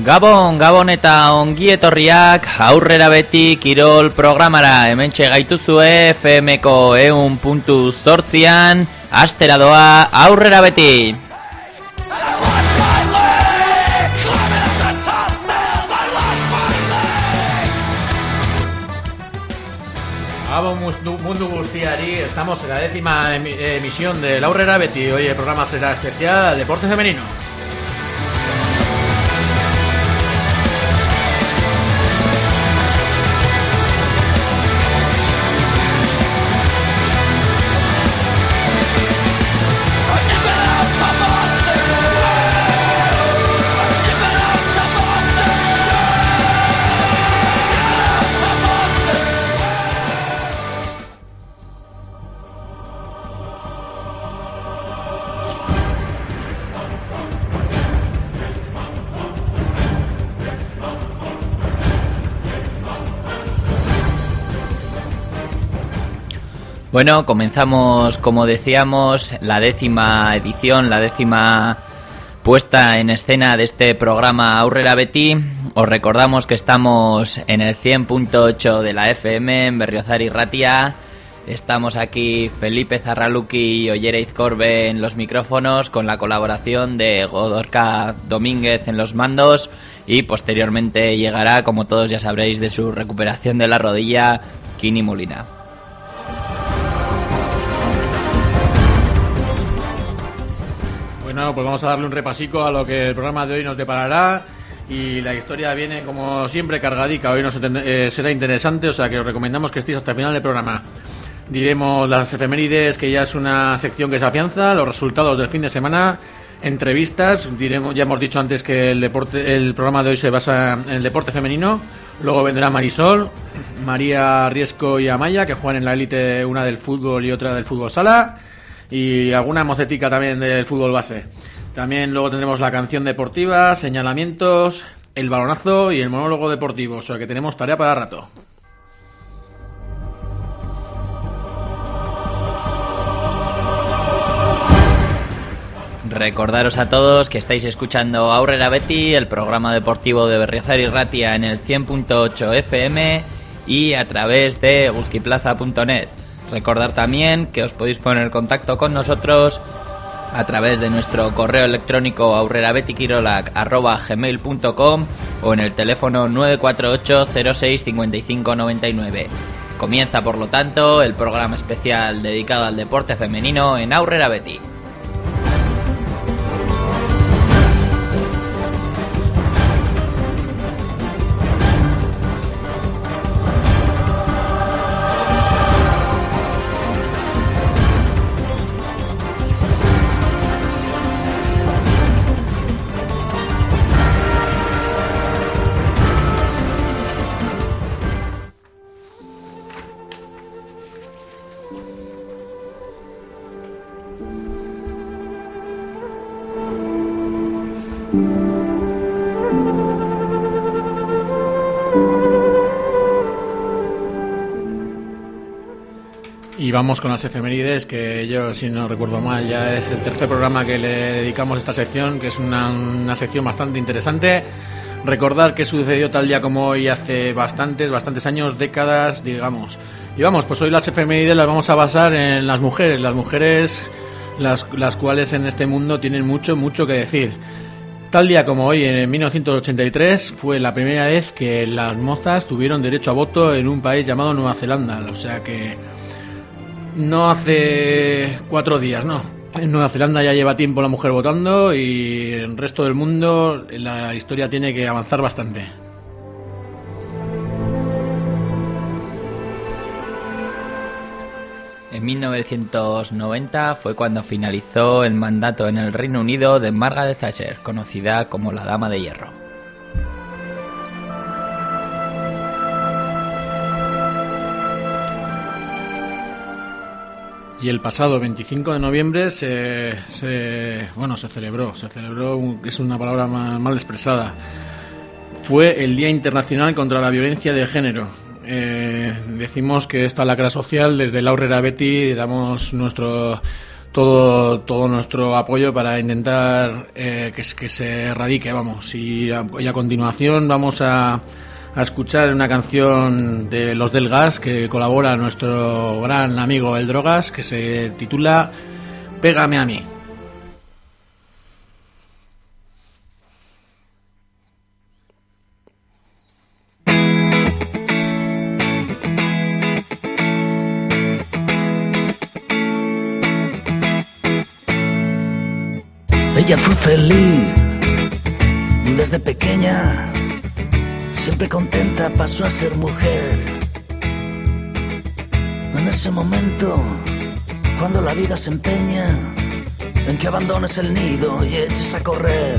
Gabon eta ongi etorriak aurrera beti kirol programara. Hementxe gaituzue FMko 100.8an astera doa aurrera beti. Gabon mundu guztiari, estamos en la 10ª emisión de la aurrera beti. Hoy el programa será especial deporte femenino. Bueno, comenzamos, como decíamos, la 10ª edición, la 10ª puesta en escena de este programa Aurrera Beti. Os recordamos que estamos en el 100.8 de la FM, en Berriozar y Ratia. Estamos aquí Felipe Zarraluki y Ollera Izcorbe en los micrófonos, con la colaboración de Godorka Domínguez en los mandos. Y posteriormente llegará, como todos ya sabréis, de su recuperación de la rodilla, Kini Molina. Bueno, pues vamos a darle un repasico a lo que el programa de hoy nos deparará. Y la historia viene, como siempre, cargadica. Hoy será interesante, o sea que os recomendamos que estéis hasta el final del programa. Diremos las efemérides, que ya es una sección que se afianza, los resultados del fin de semana, entrevistas. Diremos, ya hemos dicho antes que el programa de hoy se basa en el deporte femenino. Luego vendrá Marisol, María Riesco y Amaya, que juegan en la élite, una del fútbol y otra del fútbol sala. Y alguna mocetica también del fútbol base. También luego tendremos la canción deportiva, señalamientos, el balonazo y el monólogo deportivo. O sea que tenemos tarea para rato. Recordaros a todos que estáis escuchando Aurrera Beti, el programa deportivo de Berriozar y Ratia, en el 100.8 FM y a través de guzkiplaza.net. Recordar también que os podéis poner en contacto con nosotros a través de nuestro correo electrónico aurrerabetikirolak@gmail.com o en el teléfono 948 06 55 99. Comienza, por lo tanto, el programa especial dedicado al deporte femenino en Aurrera Beti. Y vamos con las efemérides, que yo, si no recuerdo mal, ya es el tercer programa que le dedicamos a esta sección, que es una sección bastante interesante. Recordar que sucedió tal día como hoy hace bastantes años, décadas, digamos. Y vamos, pues hoy las efemérides las vamos a basar en las mujeres las cuales en este mundo tienen mucho que decir. Tal día como hoy, en 1983, fue la primera vez que las mozas tuvieron derecho a voto en un país llamado Nueva Zelanda. O sea que no hace 4 días, no. En Nueva Zelanda ya lleva tiempo la mujer votando, y en el resto del mundo la historia tiene que avanzar bastante. En 1990 fue cuando finalizó el mandato en el Reino Unido de Margaret Thatcher, conocida como la Dama de Hierro. Y el pasado 25 de noviembre se celebró, es una palabra mal expresada, fue el Día Internacional contra la Violencia de Género. Decimos que esta lacra social, desde la Aurrera Beti, damos todo nuestro apoyo para intentar que se erradique, vamos. Y a continuación vamos a escuchar una canción de Los del Gas, que colabora nuestro gran amigo El Drogas, que se titula Pégame a mí. Ella fue feliz desde pequeña, siempre contenta pasó a ser mujer. En ese momento, cuando la vida se empeña en que abandones el nido y eches a correr,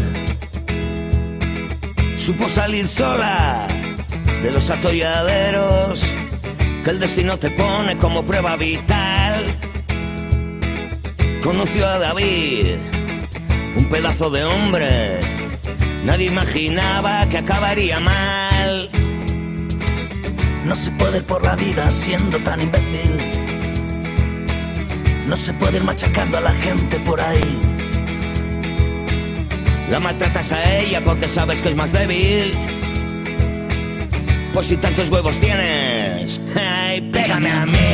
supo salir sola de los atolladeros que el destino te pone como prueba vital. Conoció a David, un pedazo de hombre, nadie imaginaba que acabaría mal. No se puede ir por la vida siendo tan imbécil, no se puede ir machacando a la gente por ahí. La maltratas a ella porque sabes que es más débil. Pues si tantos huevos tienes, ay, pégame a mí.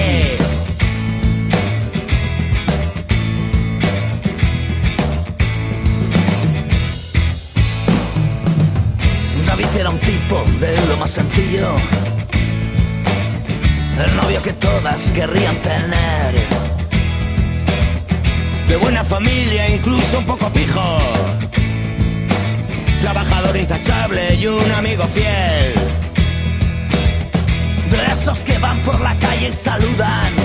David era un tipo de lo más sencillo, el novio que todas querrían tener, de buena familia, incluso un poco pijo, trabajador intachable y un amigo fiel, de esos que van por la calle y saludan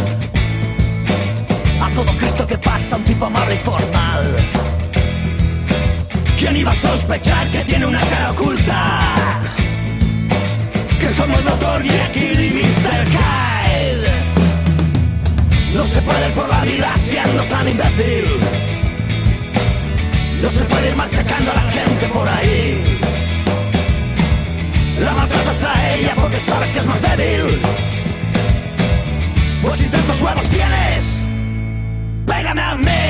a todo Cristo que pasa, un tipo amable y formal. ¿Quién iba a sospechar que tiene una cara oculta? Que somos Dr. Jekyll y Mr. Hyde. No se puede ir por la vida siendo tan imbécil, no se puede ir machacando a la gente por ahí. La maltratas a ella porque sabes que es más débil. Pues si tantos huevos tienes, pégame a mí.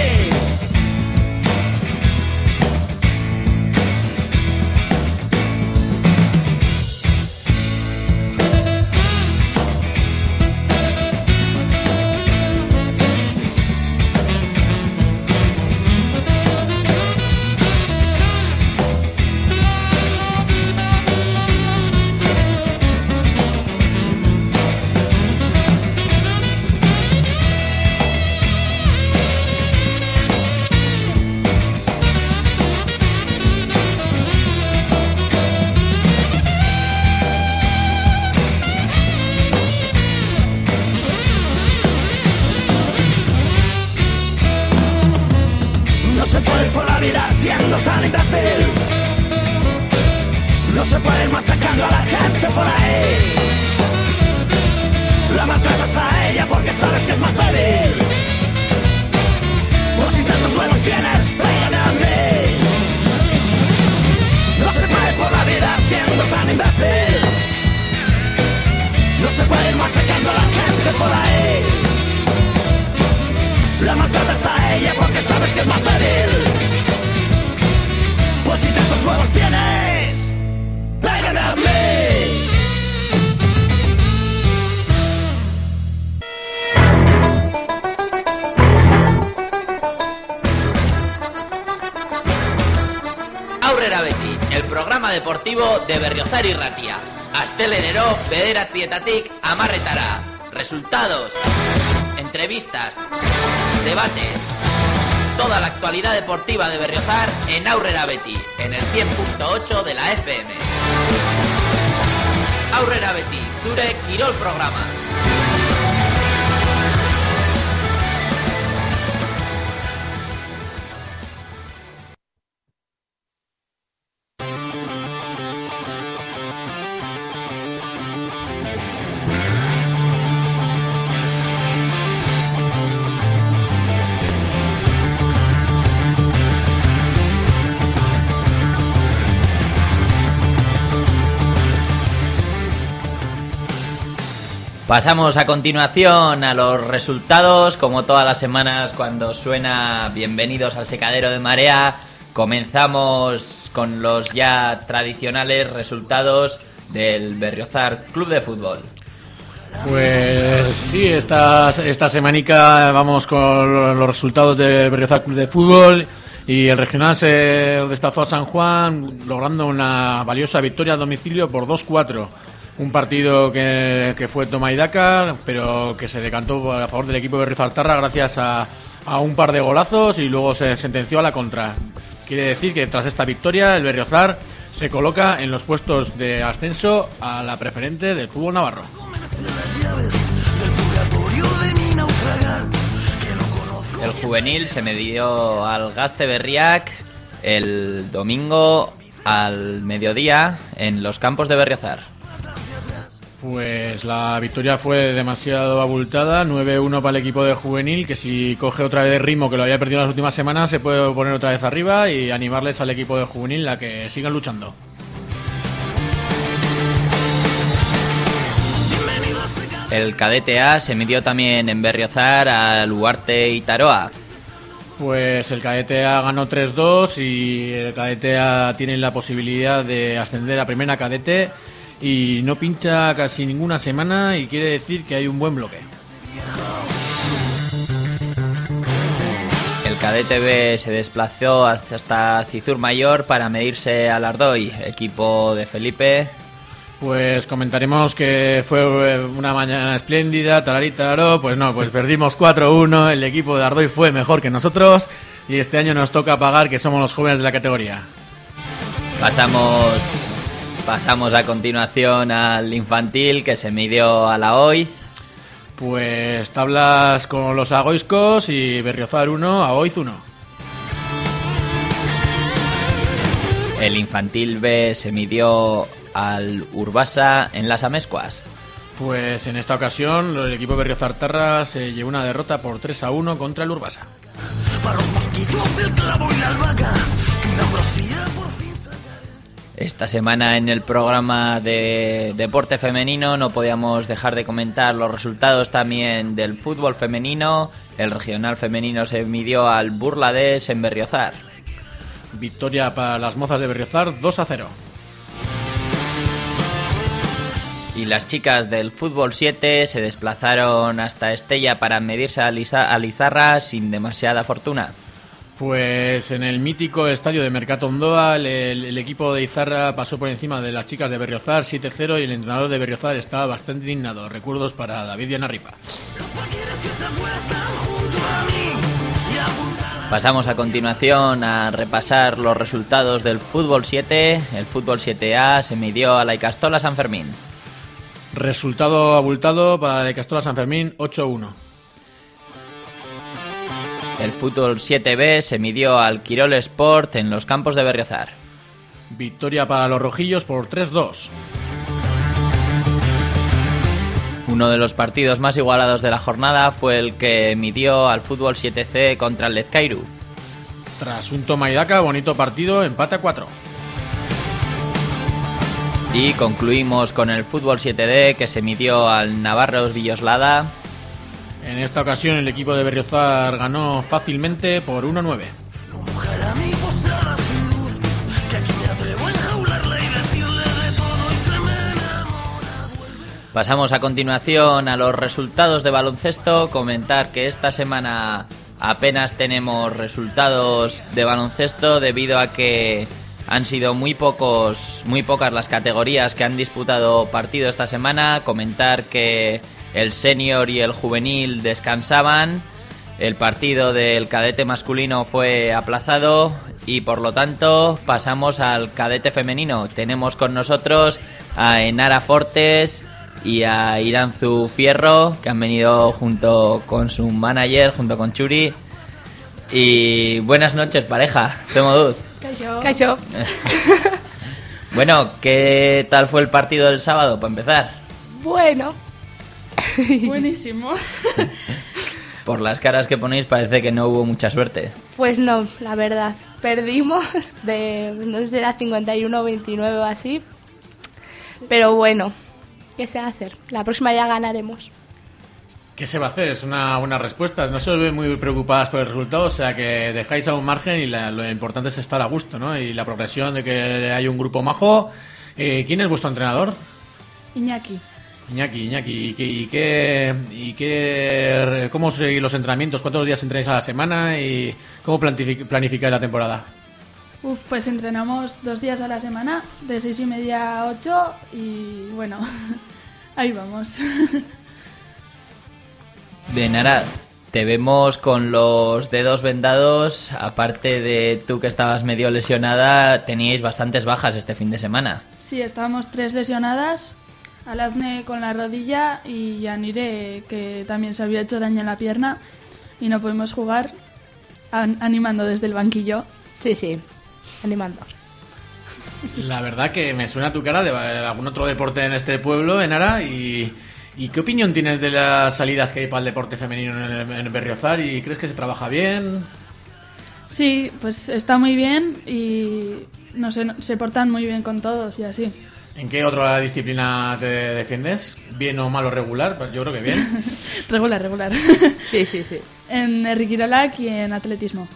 Siendo tan imbécil, no se puede ir machacando a la gente por ahí. La maltratas a ella porque sabes que es más débil. Pues si tantos huevos tienes, pégame a mí. No se puede ir por la vida siendo tan imbécil, no se puede ir machacando a la gente por ahí. La maltratas a ella porque sabes que es más débil. Pues si tantos huevos tienes, pégame a mí. Aurrera Beti, el programa deportivo de Berriozar y Ratia. Astelenero, bederatzietatik amarretara. Resultados, entrevistas, debates, toda la actualidad deportiva de Berriozar en Aurrera Beti, en el 100.8 de la FM. Aurrera Beti, zure kirol programa. Pasamos a continuación a los resultados. Como todas las semanas cuando suena Bienvenidos al Secadero de Marea, comenzamos con los ya tradicionales resultados del Berriozar Club de Fútbol. Pues sí, esta semanica vamos con los resultados del Berriozar Club de Fútbol, y el regional se desplazó a San Juan logrando una valiosa victoria a domicilio por 2-4. Un partido que fue toma y daca, pero que se decantó a favor del equipo de Berriozar-Tarra gracias a un par de golazos, y luego se sentenció a la contra. Quiere decir que tras esta victoria el Berriozar se coloca en los puestos de ascenso a la preferente del fútbol navarro. El juvenil se midió al Gazte Berriak el domingo al mediodía en los campos de Berriozar. Pues la victoria fue demasiado abultada, 9-1 para el equipo de juvenil, que si coge otra vez el ritmo que lo había perdido en las últimas semanas se puede poner otra vez arriba y animarles al equipo de juvenil a que sigan luchando. El cadete A se midió también en Berriozar al Ugarte y Taroa. Pues el cadete A ganó 3-2 y el cadete A tiene la posibilidad de ascender a primera cadete y no pincha casi ninguna semana, y quiere decir que hay un buen bloque. El cadete B se desplazó hasta Cizur Mayor para medirse al Ardoy, equipo de Felipe. Pues comentaremos que fue una mañana espléndida, tararítaro. Pues no, pues perdimos 4-1, el equipo de Ardoy fue mejor que nosotros y este año nos toca pagar, que somos los jóvenes de la categoría. Pasamos a continuación al infantil, que se midió a la Oiz. Pues tablas con los agoiscos y Berriozar 1, Aoiz 1. El infantil B se midió al Urbasa en las Amescuas. Pues en esta ocasión el equipo Berriozar-Tarra se llevó una derrota por 3-1 contra el Urbasa. Para los mosquitos, el clavo y la albahaca, que una ambrosía por fin. Esta semana en el programa de deporte femenino no podíamos dejar de comentar los resultados también del fútbol femenino. El regional femenino se midió al Burlades en Berriozar. Victoria para las mozas de Berriozar, 2-0. Y las chicas del fútbol 7 se desplazaron hasta Estella para medirse a Lizarra sin demasiada fortuna. Pues en el mítico estadio de Mercato Ondoa el equipo de Izarra pasó por encima de las chicas de Berriozar 7-0 y el entrenador de Berriozar estaba bastante indignado. Recuerdos para David Yanarripa. Pasamos a continuación a repasar los resultados del fútbol 7. El fútbol 7A se midió a la Icastola San Fermín. Resultado abultado para la Icastola San Fermín, 8-1. El fútbol 7B se midió al Quirol Sport en los campos de Berriozar. Victoria para los rojillos por 3-2. Uno de los partidos más igualados de la jornada fue el que midió al fútbol 7C contra el Lezcairu. Tras un toma y daca, bonito partido, empate a 4. Y concluimos con el fútbol 7D, que se midió al Navarros Villoslada. En esta ocasión el equipo de Berriozar ganó fácilmente por 1-9. Pasamos a continuación a los resultados de baloncesto. Comentar que esta semana apenas tenemos resultados de baloncesto debido a que han sido muy pocas las categorías que han disputado partido esta semana. Comentar que el senior y el juvenil descansaban, el partido del cadete masculino fue aplazado y por lo tanto pasamos al cadete femenino. Tenemos con nosotros a Enara Fortes y a Iranzu Fierro, que han venido junto con su manager, junto con Churi. Y buenas noches, pareja. Temoduz. Caixo. Bueno, ¿qué tal fue el partido del sábado, para empezar? Bueno. Buenísimo. Por las caras que ponéis parece que no hubo mucha suerte. Pues no, la verdad. Perdimos de, no sé si era 51-29 o así. Pero bueno, ¿Qué se va a hacer? La próxima ya ganaremos. ¿Qué se va a hacer? Es una buena respuesta. No se os ve muy preocupadas por el resultado, o sea que dejáis a un margen y lo importante es estar a gusto, ¿no? Y la progresión de que hay un grupo majo. ¿Quién es vuestro entrenador? Iñaki. Iñaki. ¿Y qué, cómo seguís los entrenamientos? ¿Cuántos días entrenáis a la semana? ¿Y cómo planificáis la temporada? Pues entrenamos 2 días a la semana, de 6:30 a 8 y bueno, ahí vamos. Bien, Nara, te vemos con los dedos vendados. Aparte de tú que estabas medio lesionada, teníais bastantes bajas este fin de semana. Sí, estábamos 3 lesionadas, Alasne con la rodilla y Yanire, que también se había hecho daño en la pierna y no pudimos jugar, animando desde el banquillo. Sí, animando. La verdad que me suena tu cara de algún otro deporte en este pueblo, en Ara, ¿Y qué opinión tienes de las salidas que hay para el deporte femenino en Berriozar? ¿Y crees que se trabaja bien? Sí, pues está muy bien y no sé, se portan muy bien con todos y así. ¿En qué otra disciplina te defiendes? ¿Bien o mal o regular? Pues yo creo que bien. Regular. Sí. En Herrikirolak y en atletismo.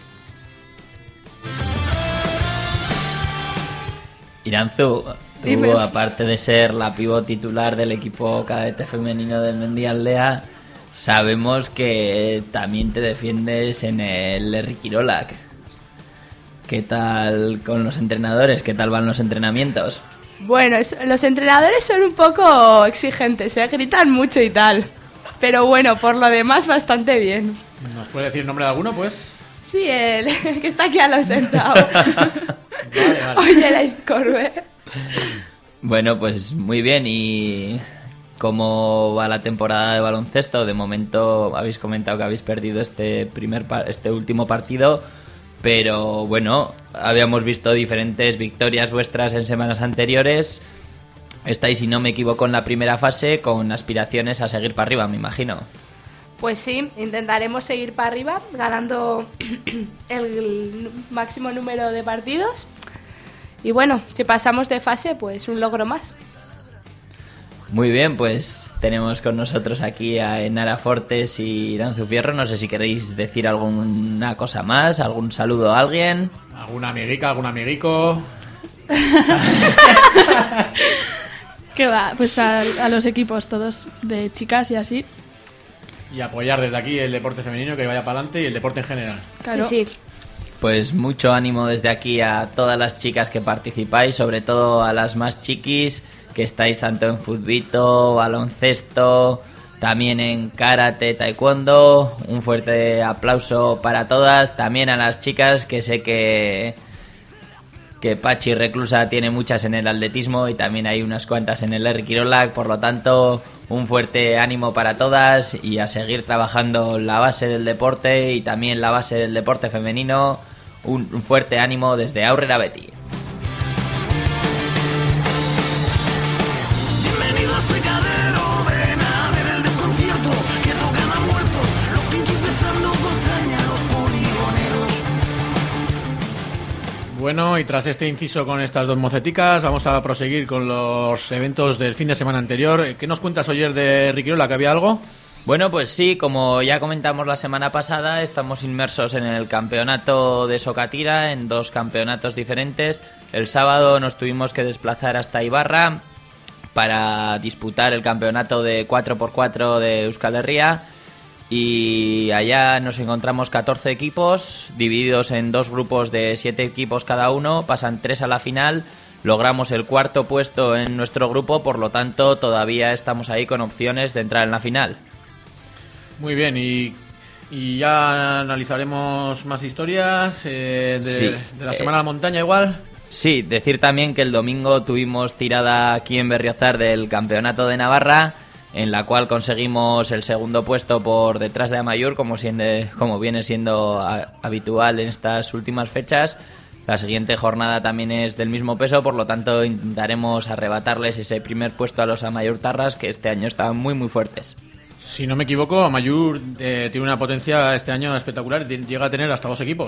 Iranzu, tú, Dime. aparte de ser la pívot titular del equipo cadete femenino del Mendialdea, sabemos que también te defiendes en el Herrikirolak. ¿Qué tal con los entrenadores? ¿Qué tal van los entrenamientos? Bueno, los entrenadores son un poco exigentes, gritan mucho y tal. Pero bueno, por lo demás bastante bien. ¿Nos puede decir el nombre de alguno, pues? Sí, el que está aquí a lo sentado. Vale. Oye, la Izcorbe. Bueno, pues muy bien. ¿Y cómo va la temporada de baloncesto? De momento habéis comentado que habéis perdido este último partido, pero bueno, habíamos visto diferentes victorias vuestras en semanas anteriores. Estáis, si no me equivoco, en la primera fase con aspiraciones a seguir para arriba, me imagino. Pues sí, intentaremos seguir para arriba, ganando el máximo número de partidos. Y bueno, si pasamos de fase, pues un logro más. Muy bien, pues tenemos con nosotros aquí a Enara Fortes y Iranzu Fierro. No sé si queréis decir alguna cosa más, algún saludo a alguien. ¿Alguna amiguica, algún amiguico? ¿Qué va? Pues a los equipos todos de chicas y así. Y apoyar desde aquí el deporte femenino, que vaya para adelante, y el deporte en general. Claro. Sí. Pues mucho ánimo desde aquí a todas las chicas que participáis, sobre todo a las más chiquis, que estáis tanto en futbito, baloncesto, también en karate, taekwondo. Un fuerte aplauso para todas, también a las chicas, que sé que Pachi Reclusa tiene muchas en el atletismo y también hay unas cuantas en el Herrikirolak, por lo tanto, un fuerte ánimo para todas y a seguir trabajando la base del deporte y también la base del deporte femenino. Un fuerte ánimo desde Aurrera Beti. Bienvenido a Secadero, ven a ver el desconcierto que tocan a muertos, los kinkis besando con saña a los poligoneros. Bueno, y tras este inciso con estas dos moceticas, vamos a proseguir con los eventos del fin de semana anterior. ¿Qué nos cuentas ayer de Herrikirolak? ¿Que había algo? Bueno, pues sí, como ya comentamos la semana pasada, estamos inmersos en el campeonato de Sokatira, en 2 campeonatos diferentes. El sábado nos tuvimos que desplazar hasta Ibarra para disputar el campeonato de 4x4 de Euskal Herria. Y allá nos encontramos 14 equipos, divididos en 2 grupos de 7 equipos cada uno, pasan 3 a la final. Logramos el 4.º puesto en nuestro grupo, por lo tanto todavía estamos ahí con opciones de entrar en la final. Muy bien, y ya analizaremos más historias de la Semana de la Montaña igual. Sí, decir también que el domingo tuvimos tirada aquí en Berriozar del Campeonato de Navarra, en la cual conseguimos el 2.º puesto por detrás de Amaiur, como viene siendo habitual en estas últimas fechas. La siguiente jornada también es del mismo peso, por lo tanto intentaremos arrebatarles ese primer puesto a los Amaiur Tarras, que este año están muy muy fuertes. Si no me equivoco, Amaiur tiene una potencia este año espectacular, llega a tener hasta 2 equipos.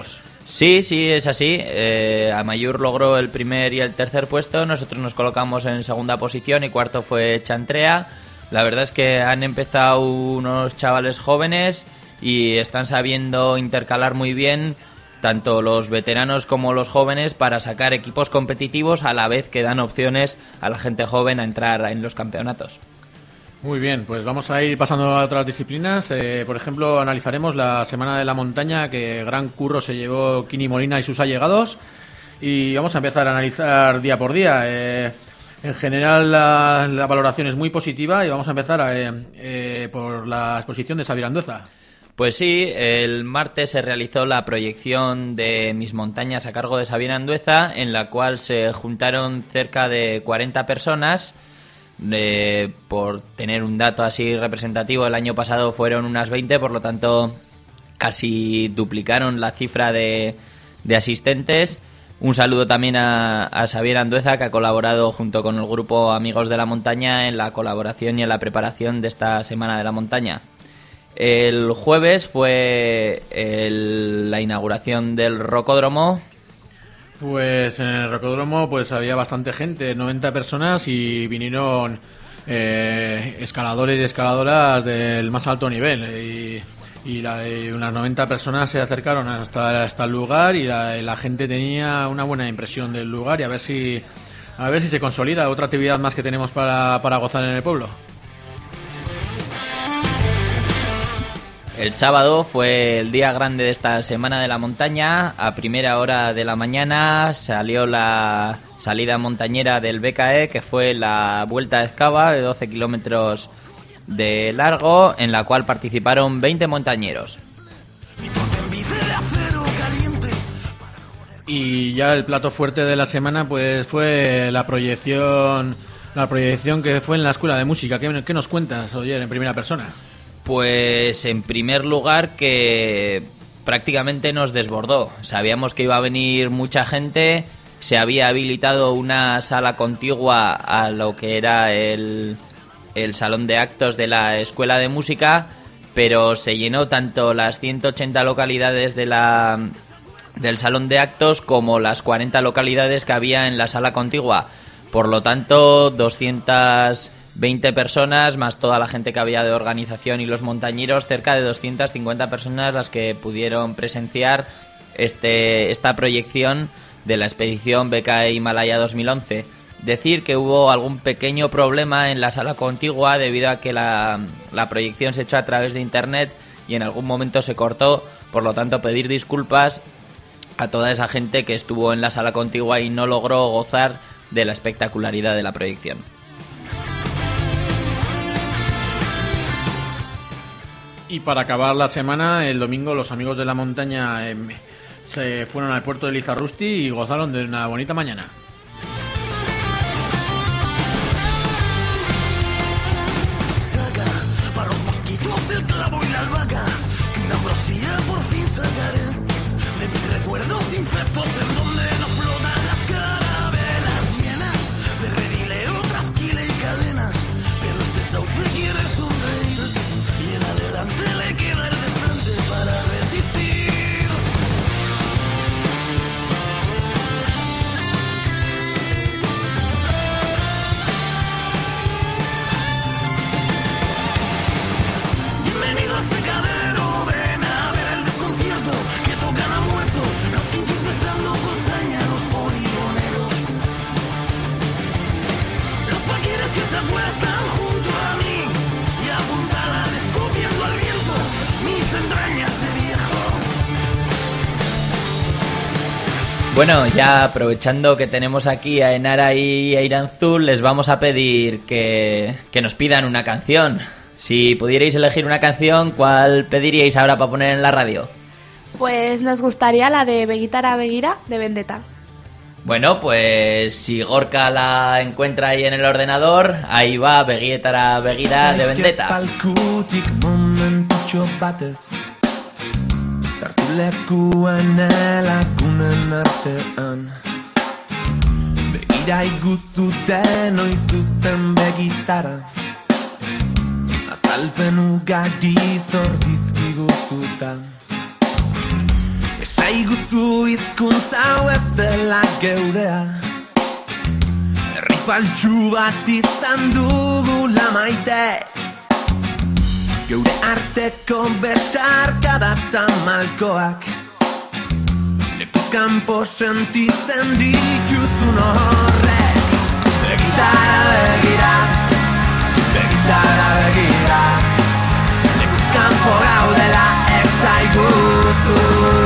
Sí, es así. Amaiur logró el primer y el tercer puesto. Nosotros nos colocamos en segunda posición y cuarto fue Chantrea. La verdad es que han empezado unos chavales jóvenes y están sabiendo intercalar muy bien tanto los veteranos como los jóvenes para sacar equipos competitivos a la vez que dan opciones a la gente joven a entrar en los campeonatos. Muy bien, pues vamos a ir pasando a otras disciplinas. Por ejemplo, analizaremos la Semana de la Montaña, que gran curro se llevó Kini Molina y sus allegados. Y vamos a empezar a analizar día por día. En general, la valoración es muy positiva y vamos a empezar por la exposición de Xavier Andueza. Pues sí, el martes se realizó la proyección de Mis Montañas a cargo de Xavier Andueza, en la cual se juntaron cerca de 40 personas. Por tener un dato así representativo, el año pasado fueron unas 20, por lo tanto casi duplicaron la cifra de asistentes. Un saludo también a Xavier Andueza, que ha colaborado junto con el grupo Amigos de la Montaña en la colaboración y en la preparación de esta Semana de la Montaña. El jueves fue la inauguración del Rocódromo. Pues en el Rocódromo pues había bastante gente, 90 personas, y vinieron escaladores y escaladoras del más alto nivel. Y unas 90 personas se acercaron hasta el lugar y la gente tenía una buena impresión del lugar, y a ver si se consolida otra actividad más que tenemos para gozar en el pueblo. El sábado fue el día grande de esta Semana de la Montaña. A primera hora de la mañana salió la salida montañera del BKE, que fue la Vuelta a Ezkaba de 12 kilómetros de largo, en la cual participaron 20 montañeros. Y ya el plato fuerte de la semana pues fue la proyección que fue en la Escuela de Música. ¿Qué nos cuentas, Oyer, en primera persona? Pues en primer lugar que prácticamente nos desbordó. Sabíamos que iba a venir mucha gente, se había habilitado una sala contigua a lo que era el salón de actos de la Escuela de Música, pero se llenó tanto las 180 localidades del salón de actos como las 40 localidades que había en la sala contigua. Por lo tanto, 220 personas, más toda la gente que había de organización y los montañeros, cerca de 250 personas las que pudieron presenciar esta proyección de la expedición BKE Himalaya 2011. Decir que hubo algún pequeño problema en la sala contigua debido a que la proyección se echó a través de internet y en algún momento se cortó, por lo tanto pedir disculpas a toda esa gente que estuvo en la sala contigua y no logró gozar de la espectacularidad de la proyección. Y para acabar la semana, el domingo los Amigos de la Montaña se fueron al puerto de Lizarrusti y gozaron de una bonita mañana. Saca para los mosquitos el clavo y la albahaca, que una ambrosía por fin sacaré de mis recuerdos infectos en donde no flotan las carabelas llenas de redileo, trasquila y cadenas, pero este sauce quiere sonreír y en adelante le queda el desplante para resistir. Bienvenido a Secadero, ven a ver el desconcierto que tocan a muerto, los kinkis besando con saña a los poligoneros, los faquires que se acuestan junto a mí y apuntalan escupiendo al viento mis entrañas de viejo. Bueno, ya aprovechando que tenemos aquí a Enara y a Iranzul, les vamos a pedir que nos pidan una canción. Si pudierais elegir una canción, ¿cuál pediríais ahora para poner en la radio? Pues nos gustaría la de Begitara Begira de Vendetta. Bueno, pues si Gorka la encuentra ahí en el ordenador, ahí va Begietara Begira de Vendetta. Palkutik momentutxo batez Tartulekuan elakunen artean Begira iguzu denoi zuzen begitara Azalpen ugari zordizkiguzuta Esaiguzu hizkuntza hau ez dela geurea, herri faltsu bat izan dugula maite, geure arteko besarkada eta malkoak leku kanpo sentitzen dituzun horrek. Begitara begira, begitara begira, leku kanpo gaudela esaiguzu.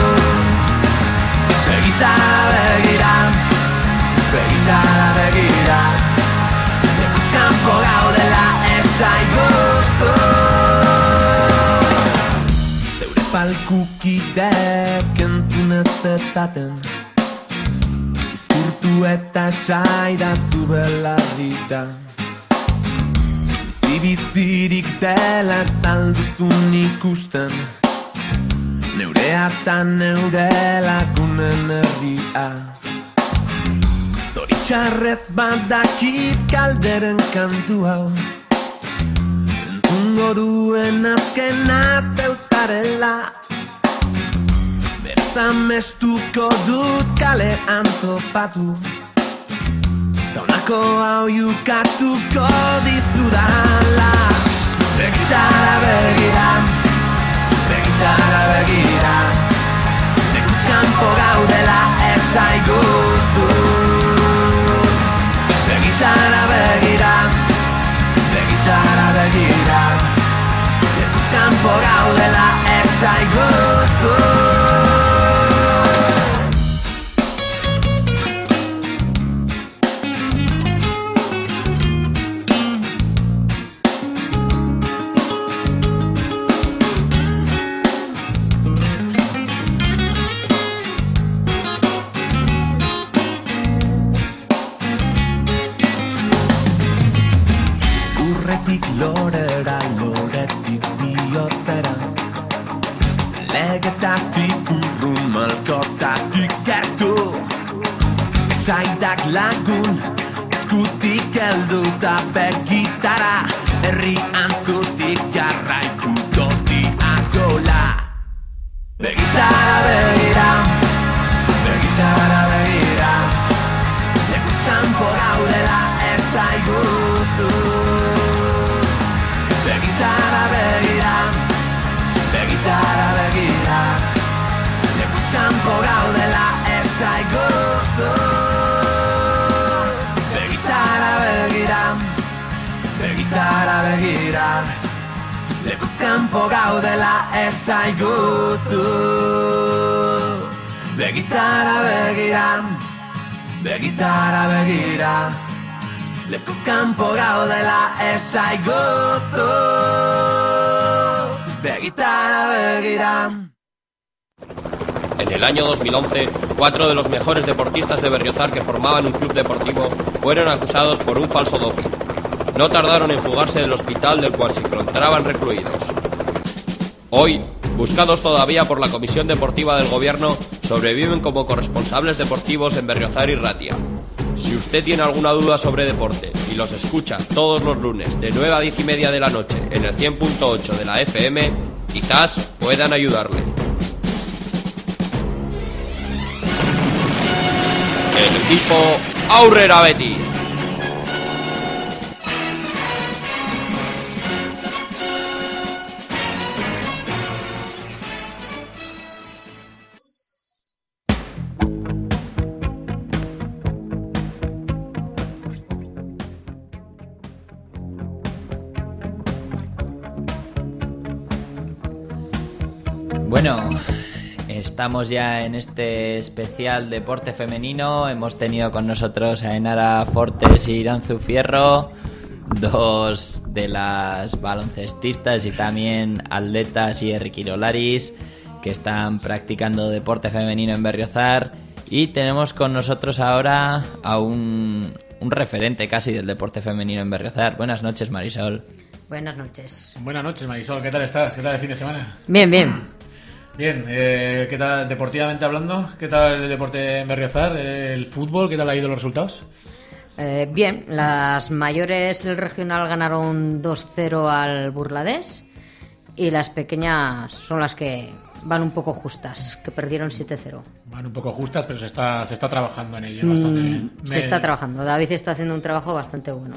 Begitara begira, begitara begira, leku kanpo gaudela esaiguzu. Zeure palkukidek entzun ez dezaten, izkurtu eta saidatu belarrita, bizirik dela talduzun ikusten, neurea eta neure lagunen herria. Zoritxarrez badakit kalderen kantu hau, entzungo duen azkena zeuzarela, beraz amestuko dut kalean topatu, eta honako hau jukatuko dizudala. Begitara begira, begitara begira, leku kanpo gaudela esaiguzu. Begitara begira, begitara begira, leku kanpo gaudela esaiguzu. Lorera, loretik bihotzera, legetatik urrun malkotatik gertu, esaidak lagun, eskutik heldu eta begitara, herri antzutik jarraikuko diagola. Begitara begira, begitara begira, leku kanpo gaudela esaiguzu. Begitara begira, begitara begira, leku kanpo gaudela esaiguzu. Begitara begira, begitara begira, leku kanpo gaudela esaiguzu. Begitara begira, begitara begira, leku kanpo gaudela esaiguzu. Begitara begira. En el año 2011, 4 de los mejores deportistas de Berriozar que formaban un club deportivo fueron acusados por un falso doping. No tardaron en fugarse del hospital del cual se encontraban recluidos. Hoy, buscados todavía por la Comisión Deportiva del Gobierno, sobreviven como corresponsables deportivos en Berriozar y Ratia. Si usted tiene alguna duda sobre deporte y los escucha todos los lunes de 9 a 10 y media de la noche en el 100.8 de la FM, quizás puedan ayudarle. El equipo Aurrera Betis. Bueno, estamos ya en este especial deporte femenino. Hemos tenido con nosotros a Enara Fortes y Iranzu Fierro, dos de las baloncestistas y también atletas y erriquirolaris que están practicando deporte femenino en Berriozar. Y tenemos con nosotros ahora a un referente casi del deporte femenino en Berriozar. Buenas noches, Marisol. Buenas noches. Buenas noches, Marisol. ¿Qué tal estás? ¿Qué tal el fin de semana? Bien, bien. Bien, ¿qué tal deportivamente hablando? ¿Qué tal el deporte en Berriozar? ¿El fútbol? ¿Qué tal ha ido los resultados? Bien, las mayores del regional ganaron 2-0 al Burladés y las pequeñas son las que van un poco justas, que perdieron 7-0. Van un poco justas, pero se está trabajando en ello bastante bien. Se está trabajando. David está haciendo un trabajo bastante bueno.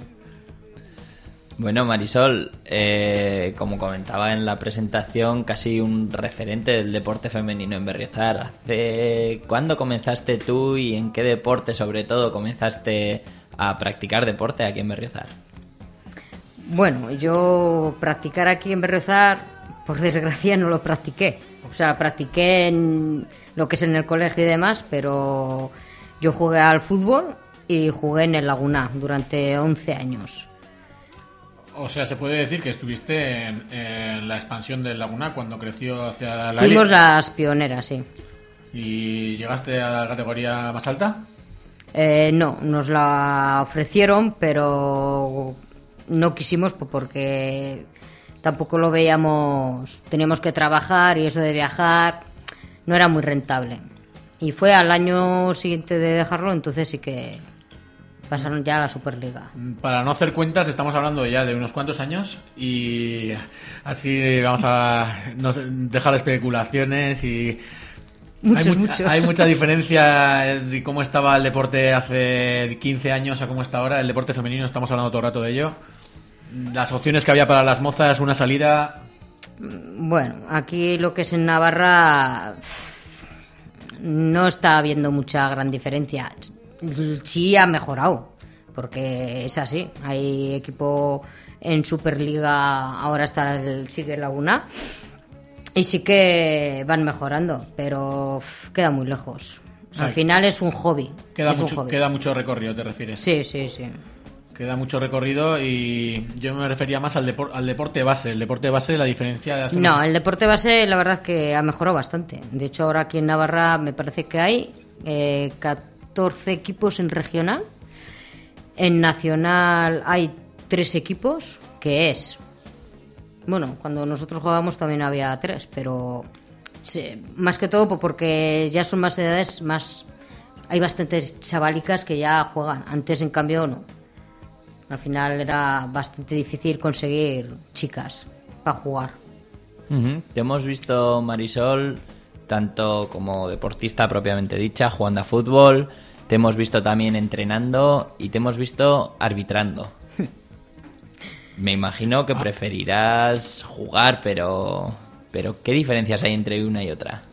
Bueno, Marisol, como comentaba en la presentación, casi un referente del deporte femenino en Berriozar. ¿Cuándo comenzaste tú y en qué deporte, sobre todo, comenzaste a practicar deporte aquí en Berriozar? Bueno, yo practicar aquí en Berriozar, por desgracia, no lo practiqué. O sea, practiqué en lo que es en el colegio y demás, pero yo jugué al fútbol y jugué en el Laguna durante 11 años. O sea, se puede decir que estuviste en la expansión del Laguna cuando creció hacia la Fuimos liga. las pioneras, sí. ¿Y llegaste a la categoría más alta? No, nos la ofrecieron, pero no quisimos porque tampoco lo veíamos. Teníamos que trabajar y eso de viajar no era muy rentable. Y fue al año siguiente de dejarlo, entonces sí que pasaron ya a la Superliga. Para no hacer cuentas, estamos hablando ya de unos cuantos años y así vamos a dejar especulaciones y... Muchos. Hay mucha diferencia de cómo estaba el deporte hace 15 años a cómo está ahora. El deporte femenino, estamos hablando todo el rato de ello. Las opciones que había para las mozas, una salida... Bueno, aquí lo que es en Navarra no está habiendo mucha gran diferencia. Sí ha mejorado, porque es así. Hay equipo en Superliga, ahora sigue Laguna, y sí que van mejorando, pero queda muy lejos. Al final es un hobby. Queda mucho recorrido, ¿te refieres? Sí. Queda mucho recorrido y yo me refería más al deporte base. El deporte base, la diferencia de hace No, el deporte base la verdad es que ha mejorado bastante. De hecho, ahora aquí en Navarra me parece que hay 14 equipos en regional. En nacional hay 3 equipos, que es... Bueno, cuando nosotros jugábamos también había 3, pero sí, más que todo porque ya son más edades, más hay bastantes chavalicas que ya juegan. Antes, en cambio, no. Al final era bastante difícil conseguir chicas para jugar. Te hemos visto, Marisol, tanto como deportista propiamente dicha, jugando a fútbol, te hemos visto también entrenando y te hemos visto arbitrando. Me imagino que preferirás jugar, pero ¿qué diferencias hay entre una y otra?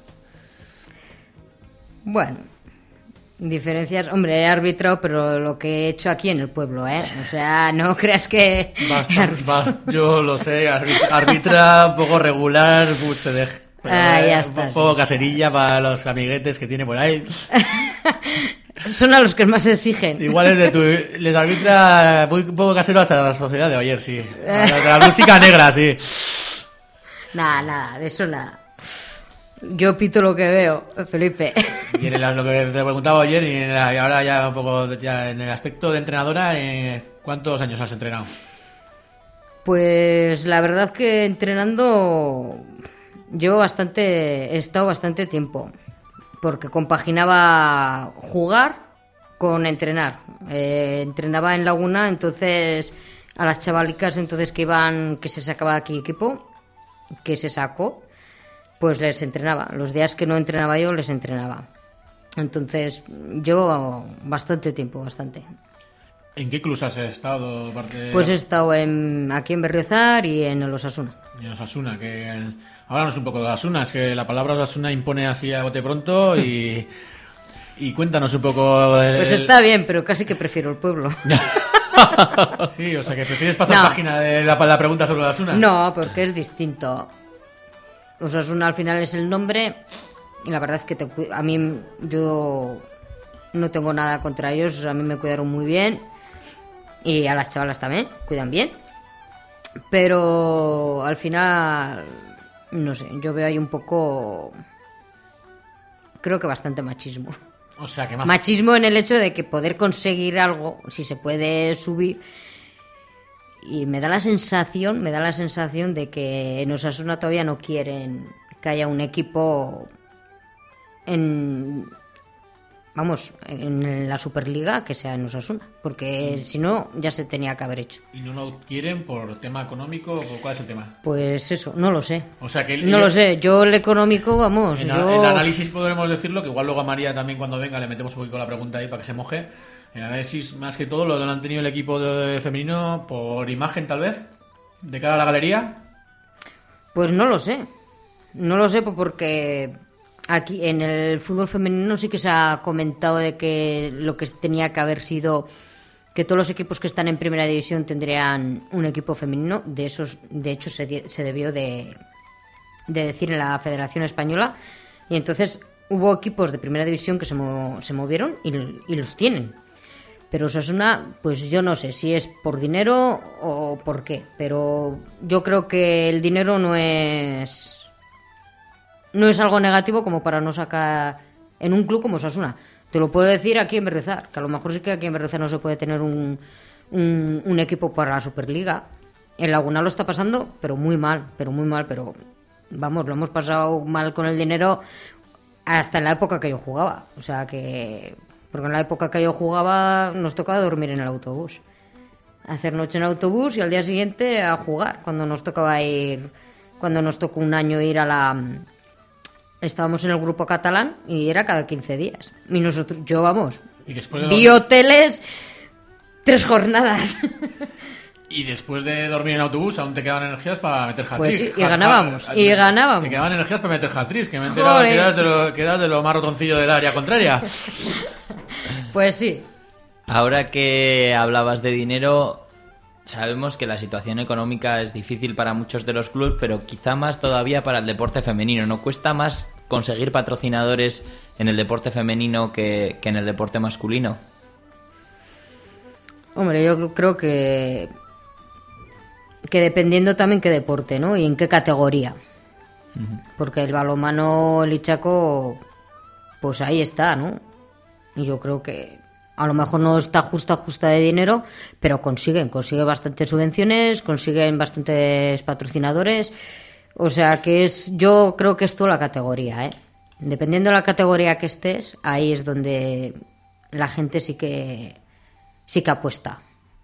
Bueno, diferencias... Hombre, he arbitrado, pero lo que he hecho aquí en el pueblo, ¿eh? O sea, no creas que... yo lo sé, arbitra un poco regular, se deja... ya está. Un poco caserilla para los amiguetes que tiene por ahí. Son a los que más exigen. Igual les arbitra muy poco casero hasta la sociedad de ayer, sí. La música negra, sí. Nada, de eso nada. Yo pito lo que veo, Felipe. Y lo que te preguntaba ayer y ahora ya un poco ya en el aspecto de entrenadora, ¿cuántos años has entrenado? Pues la verdad que entrenando he estado bastante tiempo. Porque compaginaba jugar con entrenar. Entrenaba en Laguna, entonces a las chavalicas entonces que se sacaba aquí equipo, que se sacó, pues les entrenaba. Los días que no entrenaba yo, les entrenaba. Entonces, llevo bastante tiempo. ¿En qué clubs has estado? Pues he estado aquí en Berriozar y en el Osasuna. Y en Osasuna, que... Háblanos un poco de Osasuna, es que la palabra Osasuna impone así a bote pronto y cuéntanos un poco... Pues está bien, pero casi que prefiero el pueblo. Sí, o sea, que prefieres pasar página de la pregunta sobre Osasuna. No, porque es distinto. Osasuna al final es el nombre y la verdad es que yo no tengo nada contra ellos, a mí me cuidaron muy bien y a las chavalas también, cuidan bien. Pero al final... No sé, yo veo ahí un poco... Creo que bastante machismo. O sea, que más... Machismo en el hecho de que poder conseguir algo, si se puede subir... Y me da la sensación de que en Osasuna todavía no quieren que haya un equipo en vamos, en la Superliga que sea en Osasuna, porque si no ya se tenía que haber hecho. ¿Y no lo quieren por tema económico o cuál es el tema? Pues eso, no lo sé. O sea que no lo sé, yo el económico, vamos, en el análisis podremos decirlo, que igual luego a María también cuando venga le metemos un poquito la pregunta ahí para que se moje. El análisis, más que todo, lo han tenido el equipo femenino por imagen, tal vez, de cara a la galería. Pues no lo sé. No lo sé porque aquí en el fútbol femenino sí que se ha comentado de que lo que tenía que haber sido que todos los equipos que están en primera división tendrían un equipo femenino. De hecho, se debió de decir en la Federación Española. Y entonces hubo equipos de primera división que se movieron y los tienen. Pero Osasuna, pues yo no sé si es por dinero o por qué. Pero yo creo que el dinero no es algo negativo como para no sacar en un club como Osasuna. Te lo puedo decir aquí en Berriozar, que a lo mejor sí que aquí en Berriozar no se puede tener un equipo para la Superliga. En Laguna lo está pasando, pero muy mal, pero vamos, lo hemos pasado mal con el dinero hasta en la época que yo jugaba. O sea que, porque en la época que yo jugaba nos tocaba dormir en el autobús, hacer noche en el autobús y al día siguiente a jugar. Cuando nos tocó un año ir estábamos en el grupo catalán y era cada 15 días. Y nosotros, vi hoteles 3 jornadas. Y después de dormir en autobús aún te quedaban energías para meter hat-trick. Pues sí, y ganábamos. Te quedaban energías para meter hat-trick, que me he enterado que eras de lo más rotoncillo del área contraria. Pues sí. Ahora que hablabas de dinero, sabemos que la situación económica es difícil para muchos de los clubes, pero quizá más todavía para el deporte femenino. ¿No cuesta más conseguir patrocinadores en el deporte femenino que en el deporte masculino? Hombre, yo creo que dependiendo también qué deporte, ¿no? Y en qué categoría. Uh-huh. Porque el balonmano, el Ichaco, pues ahí está, ¿no? Y yo creo que a lo mejor no está justa de dinero, pero consigue bastantes subvenciones, consiguen bastantes patrocinadores. O sea que yo creo que es toda la categoría, ¿eh? Dependiendo de la categoría que estés, ahí es donde la gente sí que apuesta.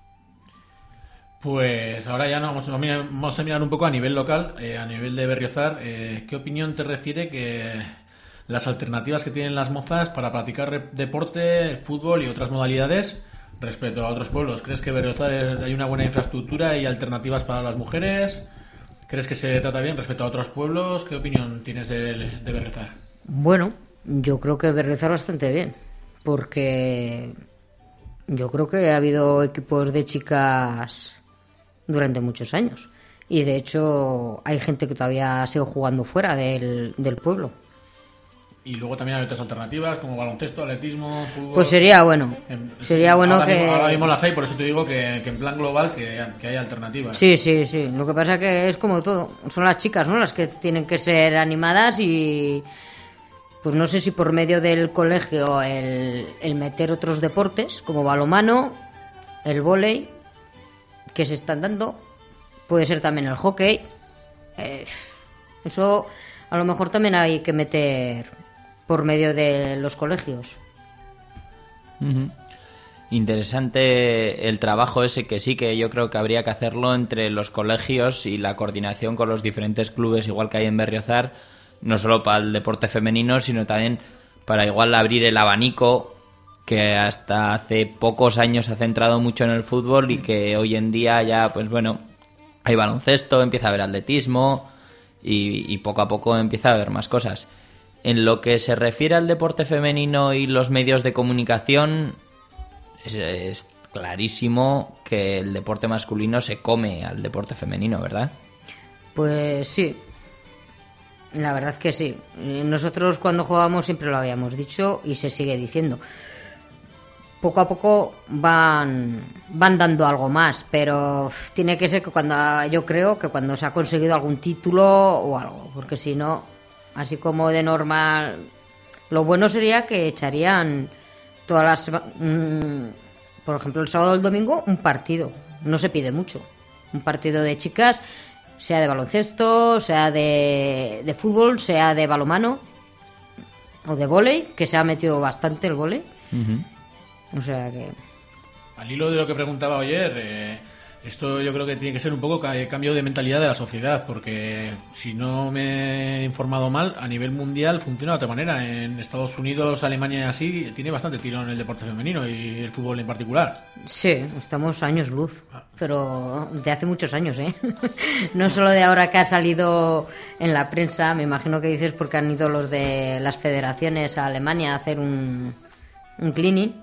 Pues ahora ya vamos a mirar un poco a nivel local, a nivel de Berriozar. ¿Qué opinión te refiere que las alternativas que tienen las mozas para practicar deporte, fútbol y otras modalidades respecto a otros pueblos? ¿Crees que en Berriozar hay una buena infraestructura y alternativas para las mujeres? ¿Crees que se trata bien respecto a otros pueblos? ¿Qué opinión tienes de Berriozar? Bueno, yo creo que Berriozar bastante bien, porque yo creo que ha habido equipos de chicas durante muchos años. Y de hecho hay gente que todavía sigue jugando fuera del pueblo. Y luego también hay otras alternativas como baloncesto, atletismo, fútbol. Pues sería bueno. Ahora mismo las hay, por eso te digo que en plan global que hay alternativas. Sí. Lo que pasa es que es como todo. Son las chicas, ¿no?, las que tienen que ser animadas y pues no sé si por medio del colegio el meter otros deportes como balonmano, el vóley, que se están dando, puede ser también el hockey. Eso a lo mejor también hay que meter por medio de los colegios. Uh-huh. Interesante el trabajo ese, que sí que yo creo que habría que hacerlo entre los colegios y la coordinación con los diferentes clubes, igual que hay en Berriozar, no solo para el deporte femenino, sino también para igual abrir el abanico, que hasta hace pocos años se ha centrado mucho en el fútbol y que hoy en día ya, pues bueno, hay baloncesto, empieza a haber atletismo y poco a poco empieza a haber más cosas. En lo que se refiere al deporte femenino y los medios de comunicación, es clarísimo que el deporte masculino se come al deporte femenino, ¿verdad? Pues sí, la verdad es que sí. Nosotros cuando jugábamos siempre lo habíamos dicho y se sigue diciendo. Poco a poco van dando algo más, pero tiene que ser que yo creo que cuando se ha conseguido algún título o algo, porque si no, así como de normal, lo bueno sería que echarían todas las, por ejemplo, el sábado o el domingo, un partido. No se pide mucho. Un partido de chicas, sea de baloncesto, sea de fútbol, sea de balonmano. o de vóley, que se ha metido bastante el vóley. O sea que... Al hilo de lo que preguntaba ayer, esto yo creo que tiene que ser un poco cambio de mentalidad de la sociedad, porque si no me he informado mal, a nivel mundial funciona de otra manera. En Estados Unidos, Alemania y así, tiene bastante tirón el deporte femenino y el fútbol en particular. Sí, estamos años luz, pero de hace muchos años, ¿eh? No solo de ahora que ha salido en la prensa, me imagino que dices porque han ido los de las federaciones a Alemania a hacer un cleaning,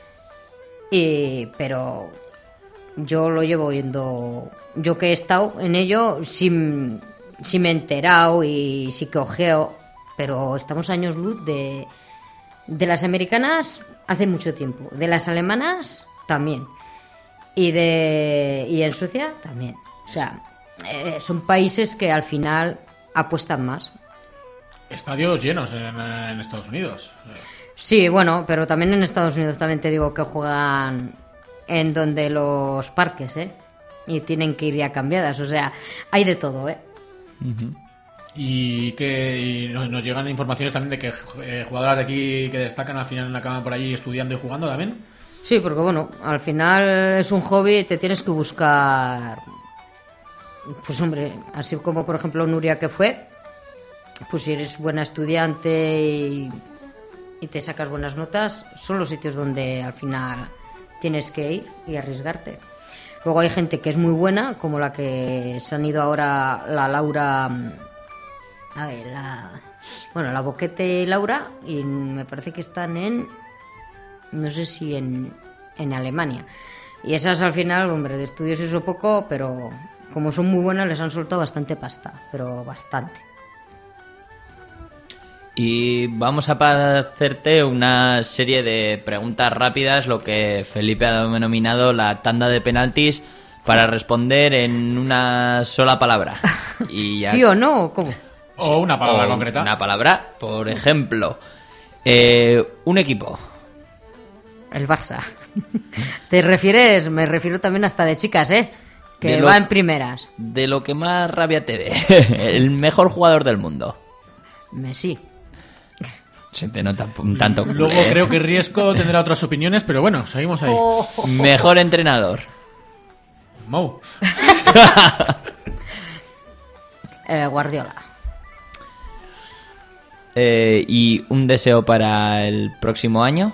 pero... Yo lo llevo oyendo, yo que he estado en ello, sí me he enterado y sí que ojeo, pero estamos años luz de las americanas hace mucho tiempo, de las alemanas también, y en Suecia también. O sea, son países que al final apuestan más. Estadios llenos en Estados Unidos. Sí, bueno, pero también en Estados Unidos también te digo que juegan... en donde los parques, y tienen que ir ya cambiadas, o sea, hay de todo, Y nos llegan informaciones también de que jugadoras de aquí que destacan al final acaban por allí estudiando y jugando también. Sí, porque bueno, al final es un hobby y te tienes que buscar, pues hombre, así como por ejemplo Nuria que fue, pues si eres buena estudiante y te sacas buenas notas, son los sitios donde al final tienes que ir y arriesgarte. Luego hay gente que es muy buena, como la que se han ido ahora, la Laura, la Boquete y Laura, y me parece que están no sé si en Alemania. Y esas al final, hombre, de estudios eso poco, pero como son muy buenas les han soltado bastante pasta, pero bastante. Y vamos a hacerte una serie de preguntas rápidas, lo que Felipe ha denominado la tanda de penaltis, para responder en una sola palabra. Y ya... ¿Sí o no? ¿O cómo? O una palabra concreta. Una palabra, por ejemplo, un equipo. El Barça. ¿Te refieres? Me refiero también hasta de chicas, que va en primeras. De lo que más rabia te dé. El mejor jugador del mundo. Messi. Se te nota un tanto. Luego creo que Riesco tendrá otras opiniones, pero bueno, seguimos ahí. Mejor entrenador. Mou. Guardiola. ¿Y un deseo para el próximo año?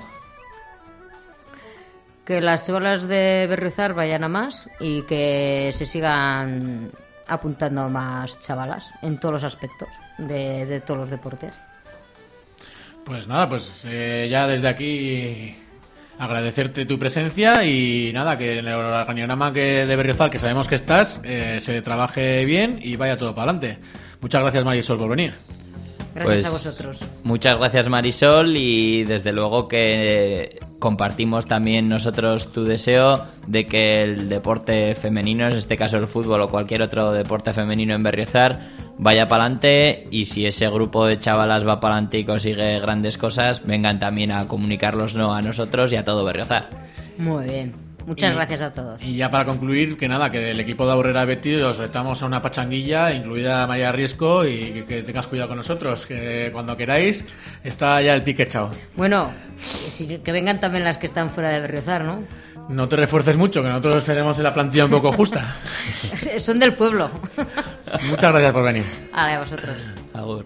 Que las chavalas de Berriozar vayan a más y que se sigan apuntando más chavalas en todos los aspectos de todos los deportes. Pues nada, ya desde aquí agradecerte tu presencia y nada, que en el organigrama de Berriozar, que sabemos que estás, se trabaje bien y vaya todo para adelante. Muchas gracias, Marisol, por venir. Gracias a vosotros. Muchas gracias, Marisol, y desde luego que compartimos también nosotros tu deseo de que el deporte femenino, en este caso el fútbol o cualquier otro deporte femenino en Berriozar, vaya para adelante, y si ese grupo de chavalas va para adelante y consigue grandes cosas, vengan también a comunicarloslo a nosotros y a todo Berriozar. Muy bien. Muchas gracias a todos. Y ya para concluir, que nada, que del equipo de Aurrera Betty os retamos a una pachanguilla, incluida María Riesco, y que tengas cuidado con nosotros, que cuando queráis está ya el pique echado. Bueno, que vengan también las que están fuera de Berriozar, ¿no? No te refuerces mucho, que nosotros tenemos la plantilla un poco justa. Son del pueblo. Muchas gracias por venir. Vale, a vosotros. Agur.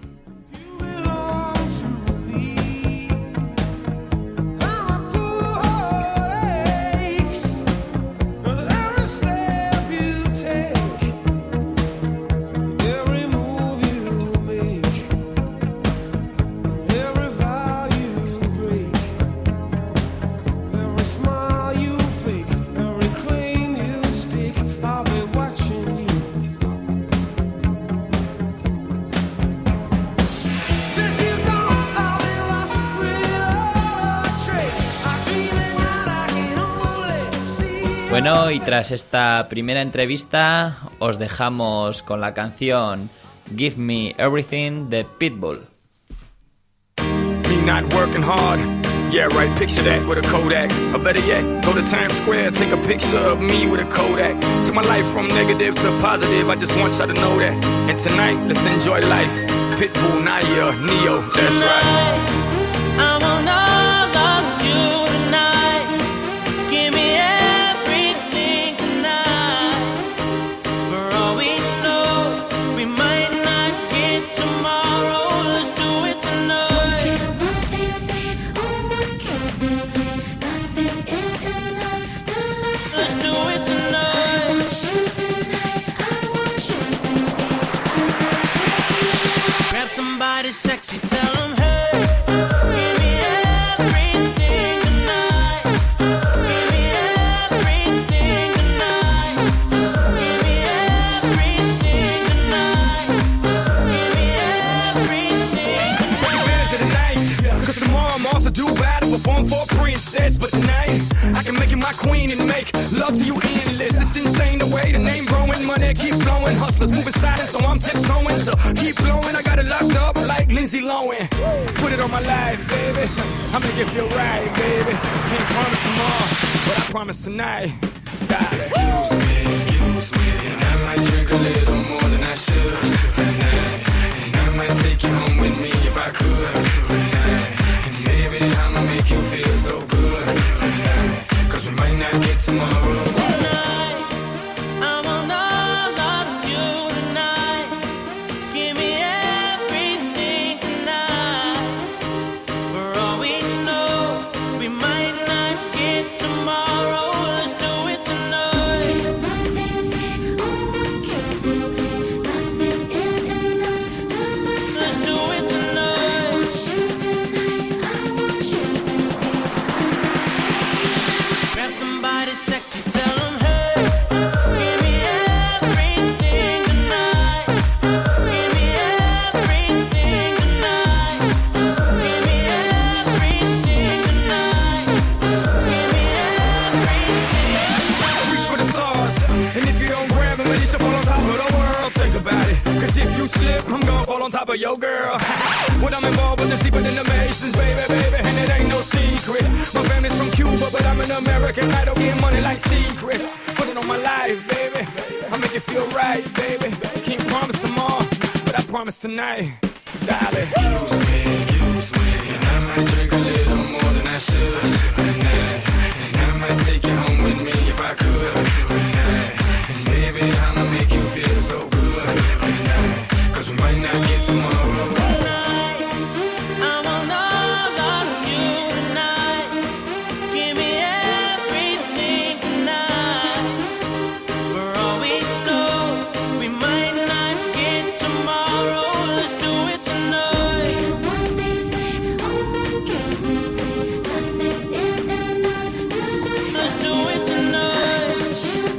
Bueno, y tras esta primera entrevista os dejamos con la canción Give Me Everything de Pitbull. Me not working hard Yeah, right, picture that with a Kodak. Or better yet, go to Times Square, take a picture of me with a Kodak. Took my life from negative to positive, I just want y'all to know that. And tonight, let's enjoy life. Pitbull, Naya, Neo, that's right. I want all of you tonight. Give me everything tonight. For all we know, we might not get tomorrow. Let's do it tonight. Let's do it tonight. Grab somebody sexy, tell them hey. Perform for a princess, but tonight I can make you my queen and make love to you endless. It's insane the way the name growing, money keep flowing. Hustlers moving silent, so I'm tiptoeing. So keep blowing, I got it locked up like Lindsay Lohan. Put it on my life, baby. I make it feel right, baby. Can't promise tomorrow, but I promise tonight. Excuse me, and I might drink a little more than I should tonight. And I might take you home with me if I could tonight. Baby, I'ma make you feel so good tonight. Cause we might not get tomorrow. Tonight, I want all of you tonight. Give me everything tonight. For all we know, we might not get tomorrow. Let's do it tonight. Let's do it tonight. Grab somebody sexy, tell them hey. Give me everything tonight. Give me everything tonight. Give me everything tonight. Give me everything. Reach for the stars, and if you don't grab them, at least you'll fall on top of the world. Think about it, cause if you slip, I'm gonna fall on top of your girl. What I'm involved with is deeper than the Masons, baby, and it ain't no secret. My family's from Cuba, but I'm an American idol, getting money like secrets. Put it on my life, baby, I make it feel right, baby. Can't promise tomorrow, but I promise tonight, darling. Excuse me, and I might drink a little more than I should tonight. And I might take you home with me if I could tonight. And baby, I'ma make you feel so good tonight. Cause we might not get tomorrow. Tonight, I want all of you tonight. Give me everything tonight. For all we know, we might not get tomorrow. Let's do it tonight. Let's do it tonight.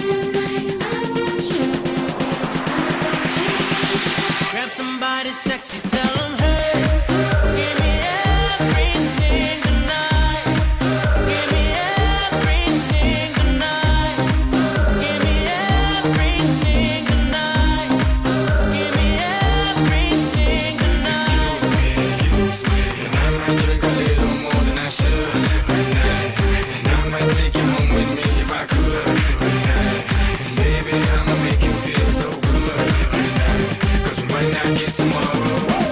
Grab somebody sexy, tell them hey. Give me everything tonight. Give me everything tonight. Give me everything tonight. Give me everything tonight. Excuse me, and I might drink a little more than I should tonight. And I might take you home with me if I could tonight. And baby, I'ma make you feel so good tonight. Cause we might not get tomorrow.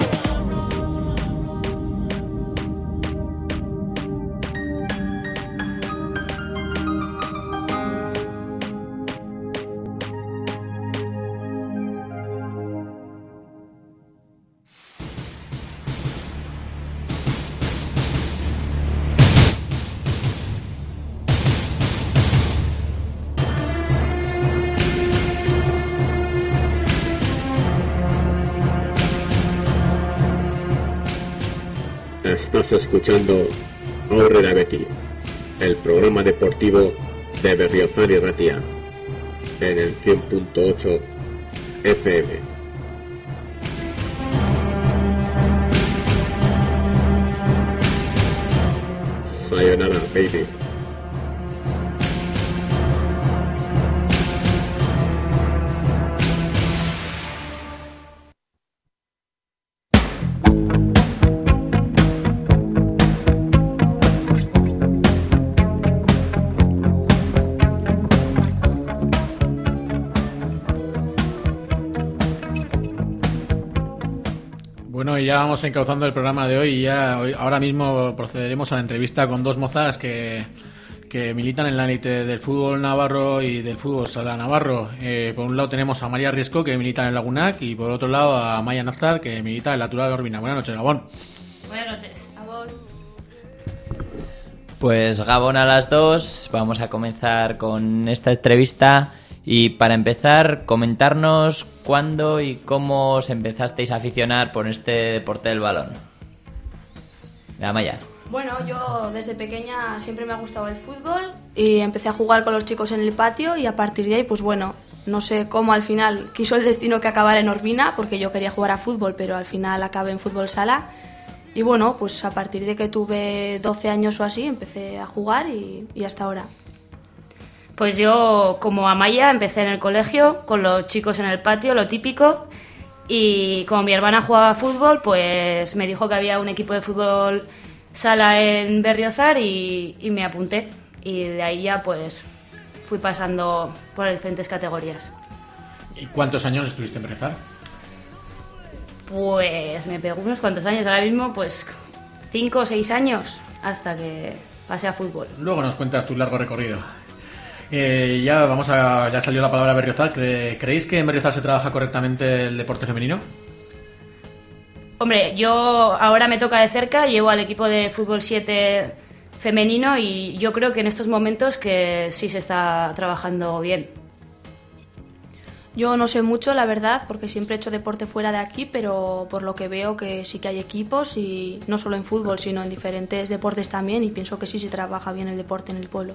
Estás escuchando Aurrera Beti, el programa deportivo de Berriozar y Ratia, en el 100.8 FM. Sayonara, baby. Bueno, y ya vamos encauzando el programa de hoy y ahora mismo procederemos a la entrevista con dos mozas que militan en la élite del fútbol navarro y del fútbol sala navarro. Por un lado tenemos a María Riesco, que milita en el Lagunac, y por otro lado a Maya Nazar, que milita en la Tural de Orbina. Buenas noches, Gabón. Buenas noches. Gabón. Pues Gabón a las dos, vamos a comenzar con esta entrevista y para empezar comentarnos cuándo y cómo os empezasteis a aficionar por este deporte del balón. La Maya. Bueno, yo desde pequeña siempre me ha gustado el fútbol y empecé a jugar con los chicos en el patio y a partir de ahí, pues bueno, no sé cómo al final quiso el destino que acabara en Orbina, porque yo quería jugar a fútbol, pero al final acabé en fútbol sala. Y bueno, pues a partir de que tuve 12 años o así, empecé a jugar y hasta ahora. Pues yo, como Amaya, empecé en el colegio con los chicos en el patio, lo típico, y como mi hermana jugaba a fútbol, pues me dijo que había un equipo de fútbol sala en Berriozar y me apunté. Y de ahí ya pues fui pasando por las diferentes categorías. ¿Y cuántos años estuviste en Berriozar? Pues me pegó unos cuantos años, ahora mismo pues 5 o 6 años hasta que pasé a fútbol. Luego nos cuentas tu largo recorrido. Ya salió la palabra Berriozar. ¿Creéis que en Berriozar se trabaja correctamente el deporte femenino? Hombre, yo ahora me toca de cerca, llevo al equipo de fútbol 7 femenino y yo creo que en estos momentos que sí se está trabajando bien. Yo no sé mucho, la verdad, porque siempre he hecho deporte fuera de aquí, pero por lo que veo que sí que hay equipos y no solo en fútbol, sino en diferentes deportes también, y pienso que sí se trabaja bien el deporte en el pueblo.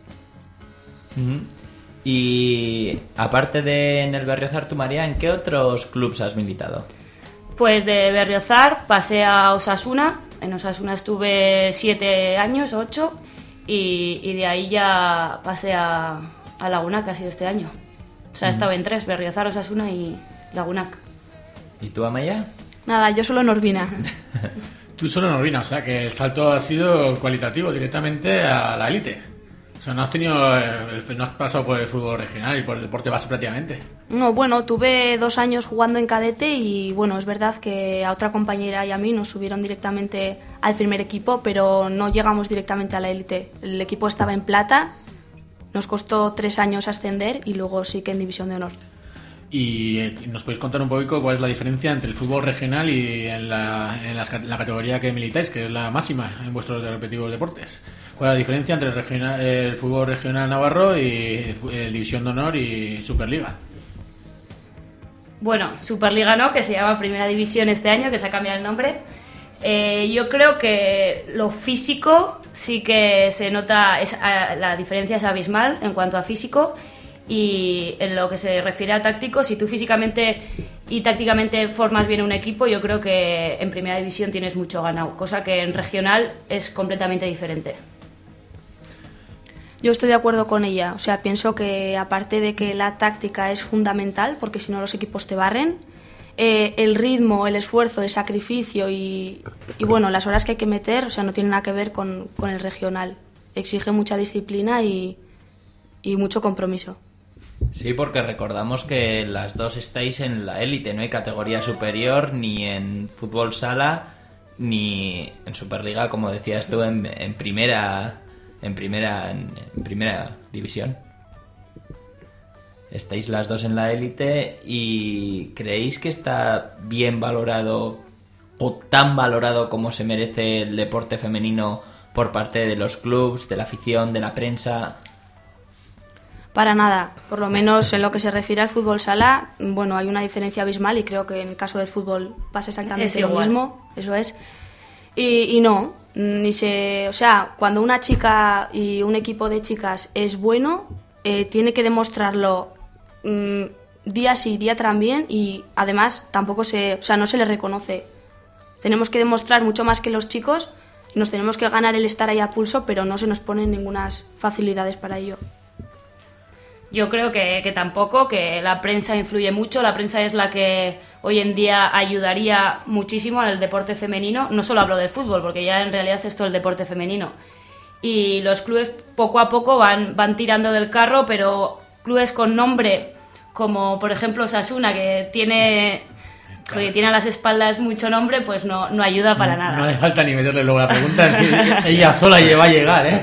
Y aparte de en el Berriozar, tú, María, ¿en qué otros clubs has militado? Pues de Berriozar pasé a Osasuna. En Osasuna estuve 7 años, 8, y de ahí ya pasé a Lagunac, que ha sido este año. O sea, he estado en 3, Berriozar, Osasuna y Lagunac. ¿Y tú, Amaya? Nada, yo solo en Orbina. Tú solo en Orbina, o sea que el salto ha sido cualitativo directamente a la élite. O sea, no has pasado por el fútbol regional y por el deporte base prácticamente. No, bueno, tuve 2 años jugando en cadete y bueno, es verdad que a otra compañera y a mí nos subieron directamente al primer equipo, pero no llegamos directamente a la élite. El equipo estaba en plata, nos costó 3 años ascender y luego sí que en división de honor. ¿Y nos podéis contar un poquito cuál es la diferencia entre el fútbol regional y en la categoría que militáis, que es la máxima en vuestros respectivos deportes? ¿Cuál es la diferencia entre el fútbol regional navarro y división de honor y Superliga? Bueno, Superliga no, que se llama Primera División este año, que se ha cambiado el nombre. Yo creo que lo físico sí que se nota, la diferencia es abismal en cuanto a físico, y en lo que se refiere a táctico, si tú físicamente y tácticamente formas bien un equipo, yo creo que en Primera División tienes mucho ganado, cosa que en regional es completamente diferente. Yo estoy de acuerdo con ella, o sea, pienso que aparte de que la táctica es fundamental, porque si no los equipos te barren, el ritmo, el esfuerzo, el sacrificio y bueno, las horas que hay que meter, o sea, no tiene nada que ver con el regional. Exige mucha disciplina y mucho compromiso. Sí, porque recordamos que las dos estáis en la élite, no hay categoría superior ni en fútbol sala ni en Superliga, como decías tú, en primera división. Estáis las dos en la élite y ¿creéis que está bien valorado o tan valorado como se merece el deporte femenino por parte de los clubs, de la afición, de la prensa? Para nada, por lo menos en lo que se refiere al fútbol sala, bueno, hay una diferencia abismal y creo que en el caso del fútbol pasa exactamente lo mismo, eso es. Y no, o sea, cuando una chica y un equipo de chicas es bueno, tiene que demostrarlo día sí, día también, y además tampoco no se le reconoce. Tenemos que demostrar mucho más que los chicos y nos tenemos que ganar el estar ahí a pulso, pero no se nos ponen ninguna facilidades para ello. Yo creo que tampoco, que la prensa influye mucho. La prensa es la que hoy en día ayudaría muchísimo al deporte femenino. No solo hablo del fútbol, porque ya en realidad es todo el deporte femenino. Y los clubes poco a poco van tirando del carro, pero clubes con nombre, como por ejemplo Osasuna, que tiene porque tiene a las espaldas mucho nombre, pues no ayuda para nada. No hace falta ni meterle luego la pregunta, ella sola va a llegar, ¿eh?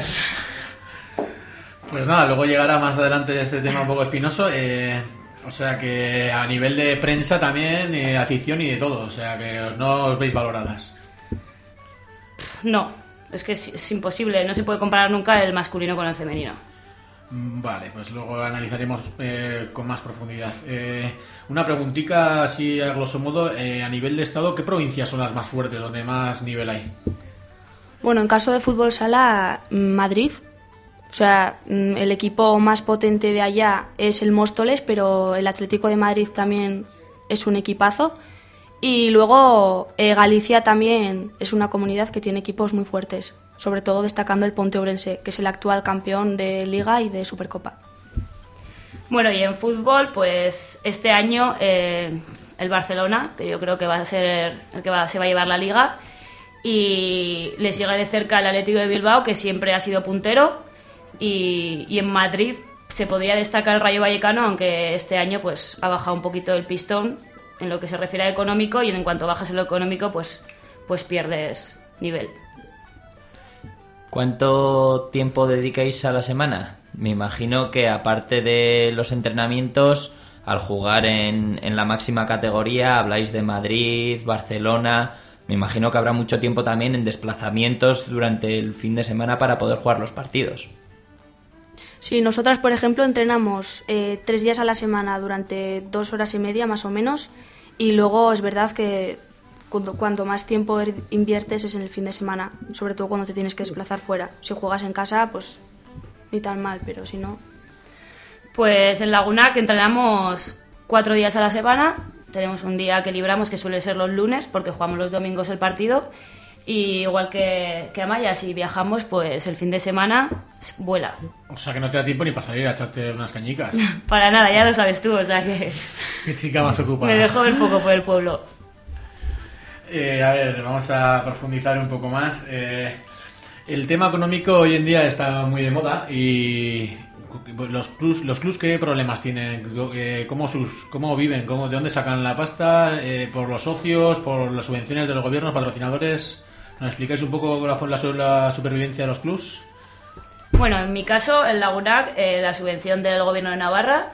Pues nada, luego llegará más adelante este tema un poco espinoso. O sea que a nivel de prensa también, afición y de todo. O sea que no os veis valoradas. No, es que es imposible. No se puede comparar nunca el masculino con el femenino. Vale, pues luego analizaremos con más profundidad. Una preguntita así a grosso modo. A nivel de estado, ¿qué provincias son las más fuertes, donde más nivel hay? Bueno, en caso de fútbol sala, Madrid. O sea, el equipo más potente de allá es el Móstoles, pero el Atlético de Madrid también es un equipazo. Y luego Galicia también es una comunidad que tiene equipos muy fuertes, sobre todo destacando el Ponteourense, que es el actual campeón de Liga y de Supercopa. Bueno, y en fútbol, pues este año el Barcelona, que yo creo que va a ser el que se va a llevar la Liga, y le sigue de cerca el Atlético de Bilbao, que siempre ha sido puntero. Y en Madrid se podría destacar el Rayo Vallecano, aunque este año pues ha bajado un poquito el pistón en lo que se refiere a económico, y en cuanto bajas en lo económico pues pierdes nivel. ¿Cuánto tiempo dedicáis a la semana? Me imagino que aparte de los entrenamientos, al jugar en la máxima categoría, habláis de Madrid, Barcelona. Me imagino que habrá mucho tiempo también en desplazamientos durante el fin de semana para poder jugar los partidos. Sí, nosotras, por ejemplo, entrenamos 3 días a la semana durante 2 horas y media más o menos, y luego es verdad que cuanto más tiempo inviertes es en el fin de semana, sobre todo cuando te tienes que desplazar fuera. Si juegas en casa, pues ni tan mal, pero si no... Pues en Lagunac entrenamos 4 días a la semana, tenemos un día que libramos, que suele ser los lunes, porque jugamos los domingos el partido. Y igual que Amaya, si viajamos, pues el fin de semana vuela. O sea que no te da tiempo ni para salir a echarte unas cañicas. Para nada, ya lo sabes tú, o sea que... Qué chica más ocupada. Me dejo ver poco por el pueblo. A ver, vamos a profundizar un poco más. El tema económico hoy en día está muy de moda y... Los clubs, ¿qué problemas tienen? ¿Cómo viven? ¿De dónde sacan la pasta? ¿Por los socios? ¿Por las subvenciones de los gobiernos, patrocinadores? ¿Nos explicáis un poco la supervivencia de los clubs? Bueno, en mi caso, en Lagunac, la subvención del gobierno de Navarra,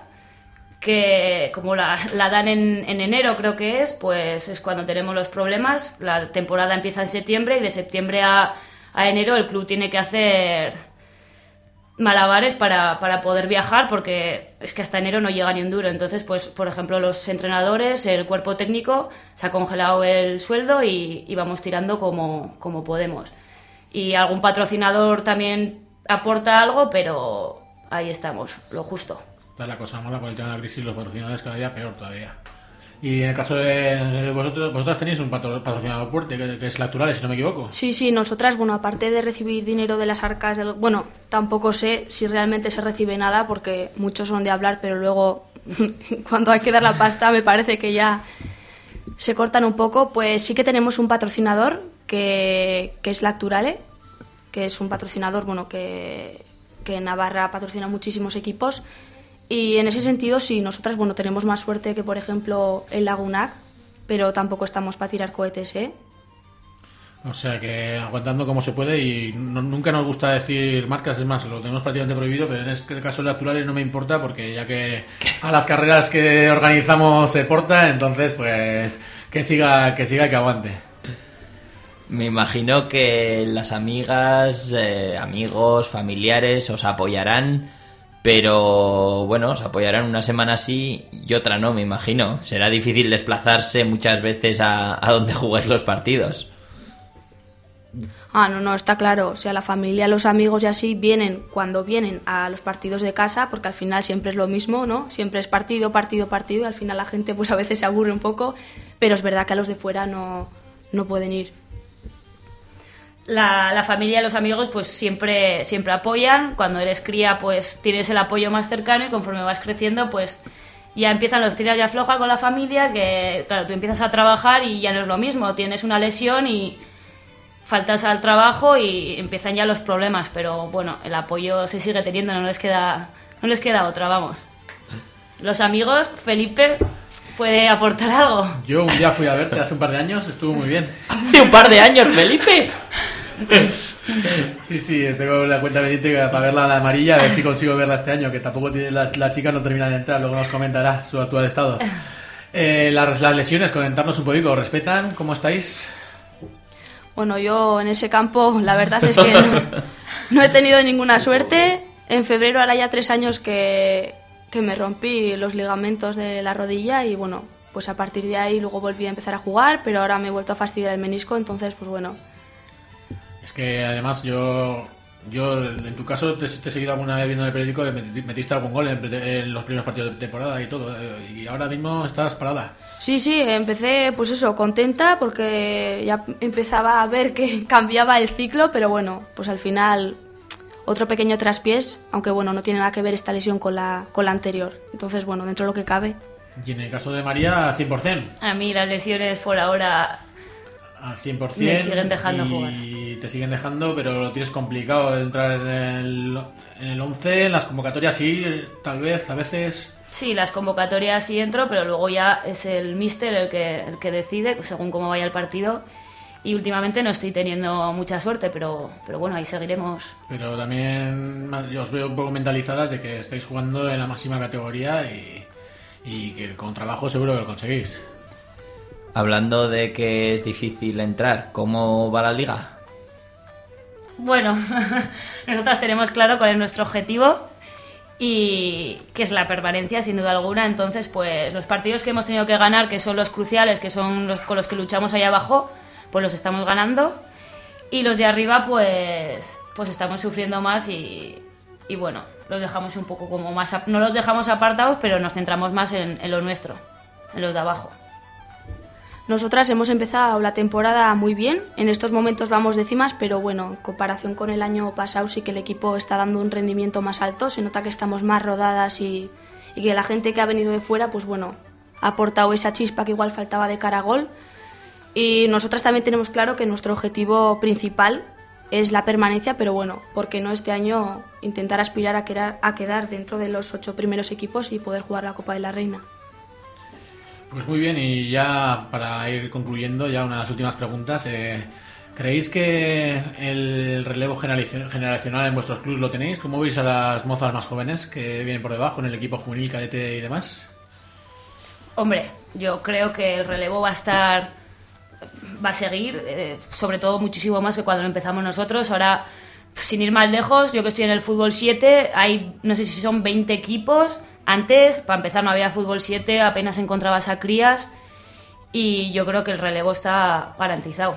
que como la dan en enero, creo que pues es cuando tenemos los problemas. La temporada empieza en septiembre y de septiembre a enero el club tiene que hacer malabares para poder viajar, porque es que hasta enero no llega ni un duro. Entonces, pues por ejemplo, los entrenadores, el cuerpo técnico, se ha congelado el sueldo y vamos tirando como podemos. Y algún patrocinador también aporta algo, pero ahí estamos, lo justo. Esta es la cosa mala con el tema de la crisis, los patrocinadores cada día peor todavía. Y en el caso de vosotras tenéis un patrocinador fuerte, que es Lacturales, si no me equivoco. Sí, nosotras, bueno, aparte de recibir dinero de las arcas, bueno, tampoco sé si realmente se recibe nada, porque muchos son de hablar, pero luego cuando hay que dar la pasta me parece que ya se cortan un poco. Pues sí que tenemos un patrocinador que es Lacturale, que es un patrocinador, bueno, que en Navarra patrocina muchísimos equipos. Y en ese sentido, sí, nosotras, bueno, tenemos más suerte que, por ejemplo, el Lagunac, pero tampoco estamos para tirar cohetes, ¿eh? O sea que aguantando como se puede, y nunca nos gusta decir marcas, es más, lo tenemos prácticamente prohibido, pero en este caso el actual no me importa, porque ya que a las carreras que organizamos se porta, entonces pues que siga y que aguante. Me imagino que las amigas, amigos, familiares os apoyarán. Pero bueno, os apoyarán una semana sí y otra no, me imagino. Será difícil desplazarse muchas veces a donde jugáis los partidos. No, está claro. O sea, la familia, los amigos y así vienen cuando vienen a los partidos de casa, porque al final siempre es lo mismo, ¿no? Siempre es partido, y al final la gente pues a veces se aburre un poco, pero es verdad que a los de fuera no pueden ir. La familia y los amigos pues siempre apoyan. Cuando eres cría pues tienes el apoyo más cercano, y conforme vas creciendo pues ya empiezan los tiras y afloja con la familia, que claro, tú empiezas a trabajar y ya no es lo mismo, tienes una lesión y faltas al trabajo y empiezan ya los problemas, pero bueno, el apoyo se sigue teniendo, no les queda otra, vamos. Los amigos, Felipe, puede aportar algo. Yo un día fui a verte hace un par de años, estuvo muy bien. ¿Hace un par de años, Felipe? Sí, tengo la cuenta pendiente para verla a la amarilla, a ver si consigo verla este año, que tampoco tiene la chica no termina de entrar, luego nos comentará su actual estado. Las lesiones, comentarnos un poquito, ¿respetan? ¿Cómo estáis? Bueno, yo en ese campo la verdad es que no he tenido ninguna suerte. En febrero hará ya 3 años que me rompí los ligamentos de la rodilla y bueno, pues a partir de ahí luego volví a empezar a jugar, pero ahora me he vuelto a fastidiar el menisco, entonces pues bueno. Es que además yo en tu caso te he seguido alguna vez viendo en el periódico que metiste algún gol en los primeros partidos de temporada y todo, y ahora mismo estás parada. Sí, empecé pues eso, contenta porque ya empezaba a ver que cambiaba el ciclo, pero bueno, pues al final otro pequeño traspiés, aunque bueno, no tiene nada que ver esta lesión con la anterior, entonces bueno, dentro de lo que cabe. Y en el caso de María, 100%. A mí las lesiones por ahora al 100%. me siguen dejando jugar. Y te siguen dejando, pero lo tienes complicado entrar en el 11, en las convocatorias sí, tal vez, a veces. Sí, las convocatorias sí entro, pero luego ya es el míster el que decide según cómo vaya el partido. Y últimamente no estoy teniendo mucha suerte, pero bueno, ahí seguiremos. Pero también yo os veo un poco mentalizadas de que estáis jugando en la máxima categoría y que con trabajo seguro que lo conseguís. Hablando de que es difícil entrar, ¿cómo va la liga? Bueno, nosotras tenemos claro cuál es nuestro objetivo y que es la permanencia, sin duda alguna. Entonces, pues los partidos que hemos tenido que ganar, que son los cruciales, que son los con los que luchamos ahí abajo, pues los estamos ganando. Y los de arriba, pues estamos sufriendo más y bueno, los dejamos un poco como más... No los dejamos apartados, pero nos centramos más en lo nuestro, en los de abajo. Nosotras hemos empezado la temporada muy bien, en estos momentos vamos décimas, pero bueno, en comparación con el año pasado sí que el equipo está dando un rendimiento más alto, se nota que estamos más rodadas y que la gente que ha venido de fuera, pues bueno, ha aportado esa chispa que igual faltaba de cara a gol. Y nosotras también tenemos claro que nuestro objetivo principal es la permanencia, pero bueno, ¿por qué no este año intentar aspirar a quedar dentro de los 8 primeros equipos y poder jugar la Copa de la Reina? Pues muy bien, y ya para ir concluyendo, ya una de las últimas preguntas. ¿Creéis que el relevo generacional en vuestros clubs lo tenéis? ¿Cómo veis a las mozas más jóvenes que vienen por debajo en el equipo juvenil, cadete y demás? Hombre, yo creo que el relevo va a seguir, sobre todo muchísimo más que cuando lo empezamos nosotros. Ahora, sin ir más lejos, yo que estoy en el fútbol 7, hay no sé si son 20 equipos. Antes, para empezar, no había fútbol 7, apenas encontrabas a crías y yo creo que el relevo está garantizado.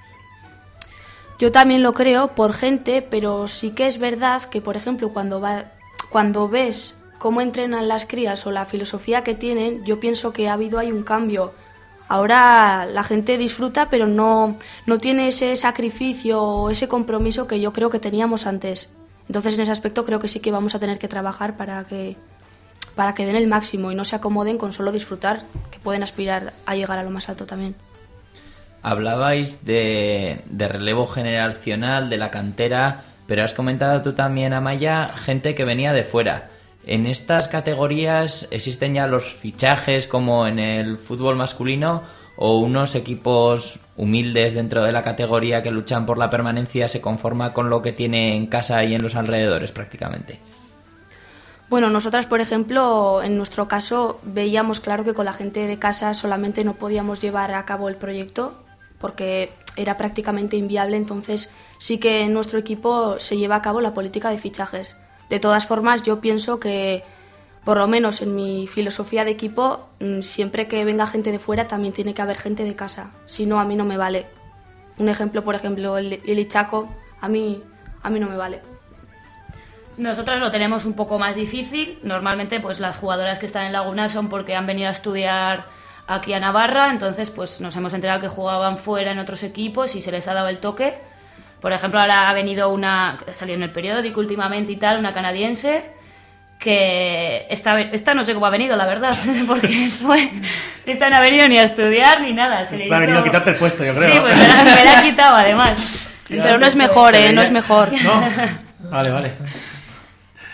Yo también lo creo por gente, pero sí que es verdad que, por ejemplo, cuando ves cómo entrenan las crías o la filosofía que tienen, yo pienso que ha habido ahí un cambio. Ahora la gente disfruta, pero no tiene ese sacrificio o ese compromiso que yo creo que teníamos antes. Entonces, en ese aspecto creo que sí que vamos a tener que trabajar para que den el máximo y no se acomoden con solo disfrutar, que pueden aspirar a llegar a lo más alto también. Hablabais de relevo generacional, de la cantera, pero has comentado tú también, Amaya, gente que venía de fuera. ¿En estas categorías existen ya los fichajes como en el fútbol masculino o unos equipos humildes dentro de la categoría que luchan por la permanencia se conforma con lo que tiene en casa y en los alrededores prácticamente? Bueno, nosotras, por ejemplo, en nuestro caso veíamos claro que con la gente de casa solamente no podíamos llevar a cabo el proyecto porque era prácticamente inviable, entonces sí que en nuestro equipo se lleva a cabo la política de fichajes. De todas formas, yo pienso que, por lo menos en mi filosofía de equipo, siempre que venga gente de fuera también tiene que haber gente de casa, si no, a mí no me vale. Un ejemplo, por ejemplo, el Ichaco, a mí no me vale. Nosotras lo tenemos un poco más difícil. Normalmente pues las jugadoras que están en Laguna son porque han venido a estudiar aquí a Navarra, entonces pues nos hemos enterado que jugaban fuera en otros equipos y se les ha dado el toque. Por ejemplo, ahora ha venido salió en el periódico últimamente y tal, una canadiense que esta no sé cómo ha venido, la verdad, porque esta no ha venido ni a estudiar ni nada. Ha venido a quitarte el puesto, yo creo. Sí, pues me la ha quitado además. Pero no es mejor, no es mejor. ¿No? Vale.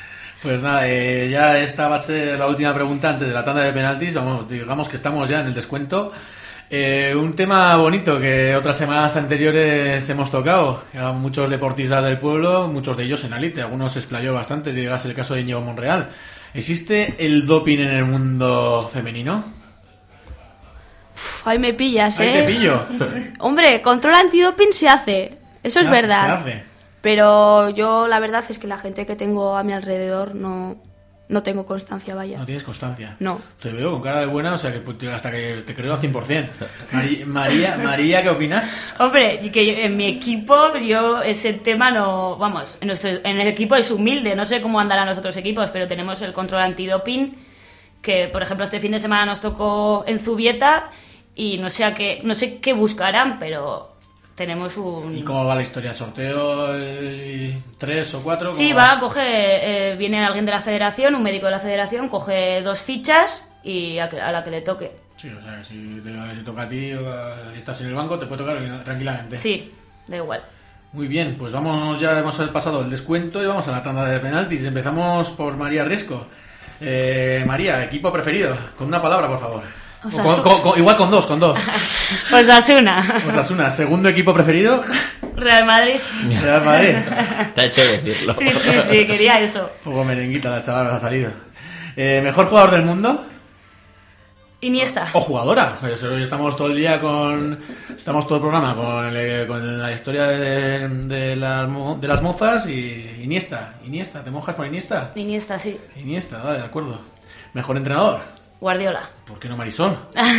Pues nada, ya esta va a ser la última pregunta antes de la tanda de penaltis. Digamos que estamos ya en el descuento. Un tema bonito que otras semanas anteriores hemos tocado. A muchos deportistas del pueblo, muchos de ellos en elite, algunos se explayó bastante. Digas el caso de Íñigo Monreal. ¿Existe el doping en el mundo femenino? Ahí me pillas, Ahí te pillo. Hombre, control antidoping se hace. Eso es verdad. Se hace. Pero yo la verdad es que la gente que tengo a mi alrededor no tengo constancia, vaya. No tienes constancia. No. Te veo con cara de buena, o sea que hasta que te creo al 100%. María, ¿qué opinas? Hombre, que en mi equipo yo ese tema no... Vamos, en el equipo es humilde, no sé cómo andarán los otros equipos, pero tenemos el control antidoping, que por ejemplo este fin de semana nos tocó en Zubieta y no sé qué buscarán, pero... Tenemos un... ¿Y cómo va la historia? ¿Sorteo 3 o 4? Sí, viene alguien de la federación, un médico de la federación, coge 2 fichas y a la que le toque. Sí, o sea, si te toca a ti o estás en el banco, te puede tocar tranquilamente. Sí, da igual. Muy bien, pues ya hemos pasado el descuento y vamos a la tanda de penaltis. Empezamos por María Risco. María, equipo preferido, con una palabra, por favor. Igual con dos. Osasuna. Segundo equipo preferido. Real Madrid. Te ha hecho decirlo. Sí, quería eso. Poco merenguita la chavala ha salido. Mejor jugador del mundo. Iniesta. O jugadora. Hoy estamos todo el día estamos todo el programa con la historia de las mozas y Iniesta. ¿Te mojas por Iniesta? Iniesta, sí. Iniesta, vale, de acuerdo. Mejor entrenador. Guardiola. ¿Por qué no Marisol?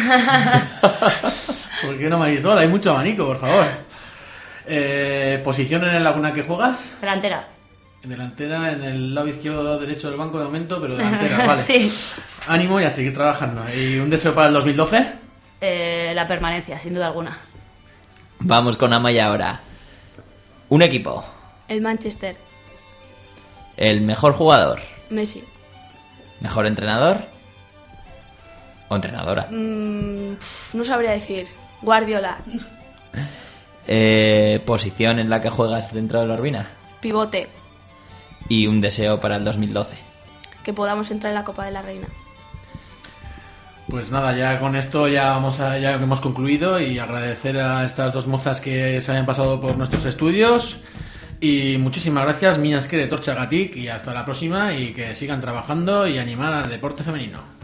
¿Por qué no Marisol? Hay mucho abanico, por favor. ¿Posición en el Laguna que juegas? Delantera. Delantera en el lado izquierdo o derecho del banco de momento, pero delantera, vale. Sí. Ánimo y a seguir trabajando. ¿Y un deseo para el 2012? La permanencia, sin duda alguna. Vamos con Amaya ahora. Un equipo. El Manchester. El mejor jugador. Messi. Mejor entrenador. ¿O entrenadora? No sabría decir. Guardiola. ¿Posición en la que juegas dentro de la Urbina? Pivote. Y un deseo para el 2012. Que podamos entrar en la Copa de la Reina. Pues nada, ya con esto ya hemos concluido y agradecer a estas dos mozas que se hayan pasado por nuestros estudios. Y muchísimas gracias, Miñas que de Torchagatic, y hasta la próxima y que sigan trabajando y animar al deporte femenino.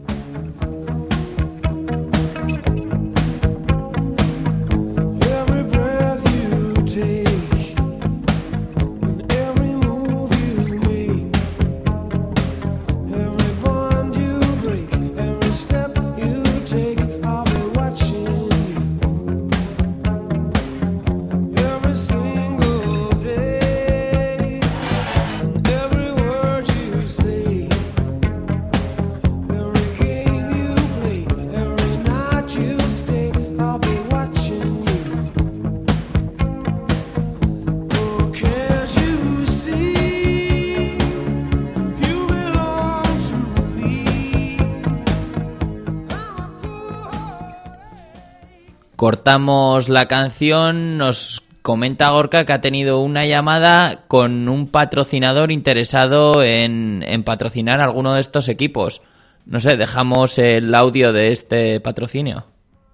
Cortamos la canción, nos comenta Gorka que ha tenido una llamada con un patrocinador interesado en patrocinar alguno de estos equipos. No sé, dejamos el audio de este patrocinio.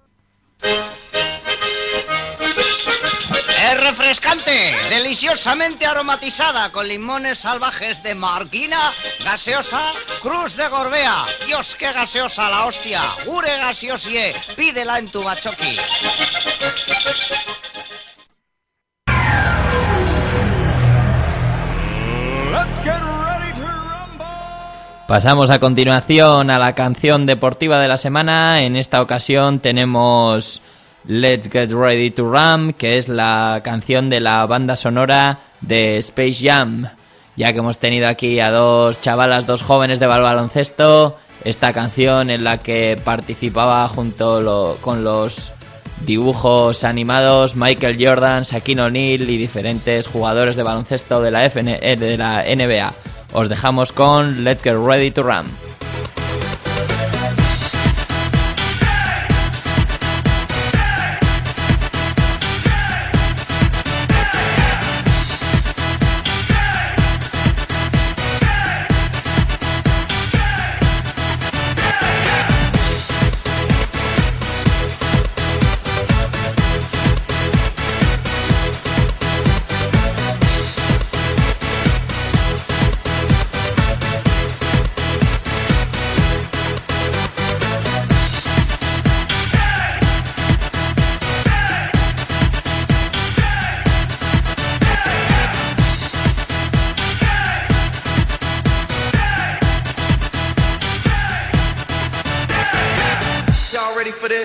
Es refrescante, deliciosamente aromatizada con limones salvajes de Marquina, gaseosa Cruz de Gorbea. Dios, qué gaseosa la hostia. Ure gaseosie, pídela en tu bachoqui. Pasamos a continuación a la canción deportiva de la semana. En esta ocasión tenemos Let's Get Ready to Rumble, que es la canción de la banda sonora de Space Jam. Ya que hemos tenido aquí a dos jóvenes de baloncesto, esta canción en la que participaba junto con los dibujos animados Michael Jordan, Shaquille O'Neal y diferentes jugadores de baloncesto de la NBA. Os dejamos con Let's Get Ready to Rumble. ready for this?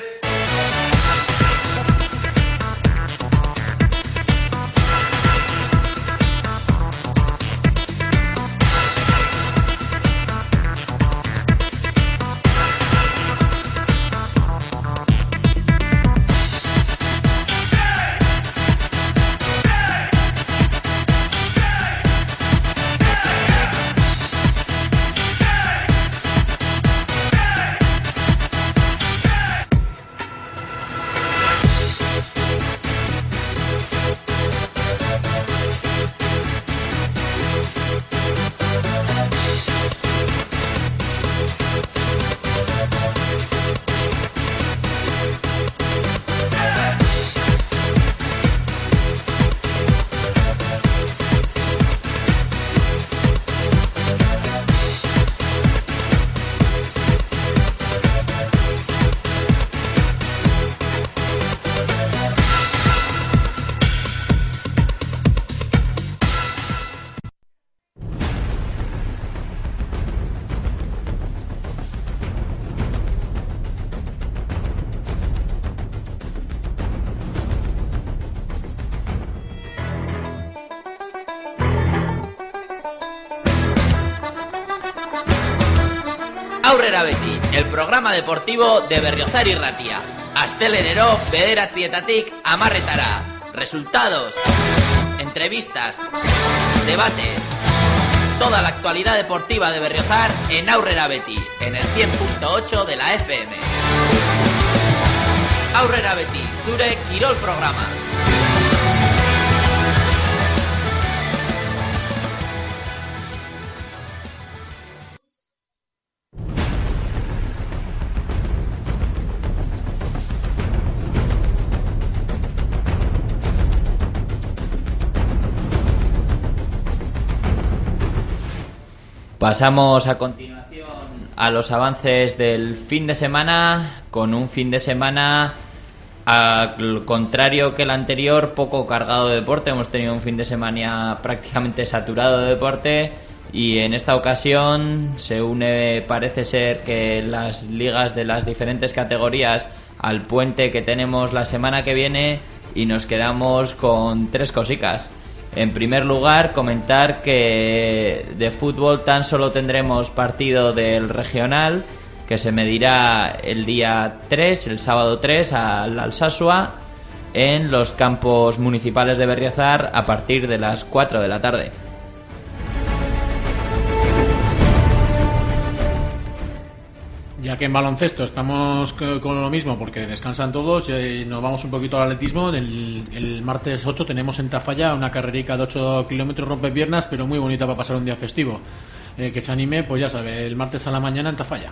Aurrera Beti, el programa deportivo de Berriozar y Ratia. Astelenero, bederatzietatik amarretara. Resultados, entrevistas, debates, toda la actualidad deportiva de Berriozar en Aurrera Beti, en el 100.8 de la FM. Aurrera Beti, zure kirol programa. Pasamos a continuación a los avances del fin de semana, con un fin de semana al contrario que el anterior, poco cargado de deporte. Hemos tenido un fin de semana prácticamente saturado de deporte y en esta ocasión se une, parece ser, que las ligas de las diferentes categorías al puente que tenemos la semana que viene y nos quedamos con tres cosicas. En primer lugar, comentar que de fútbol tan solo tendremos partido del regional, que se medirá el día 3, el sábado 3, al Alsasua, en los campos municipales de Berriozar a partir de las 4 de la tarde. Ya que en baloncesto estamos con lo mismo porque descansan todos y nos vamos un poquito al atletismo. El martes 8 tenemos en Tafalla una carrerica de 8 kilómetros rompepiernas, pero muy bonita para pasar un día festivo. Que se anime, pues ya sabe, el martes a la mañana en Tafalla.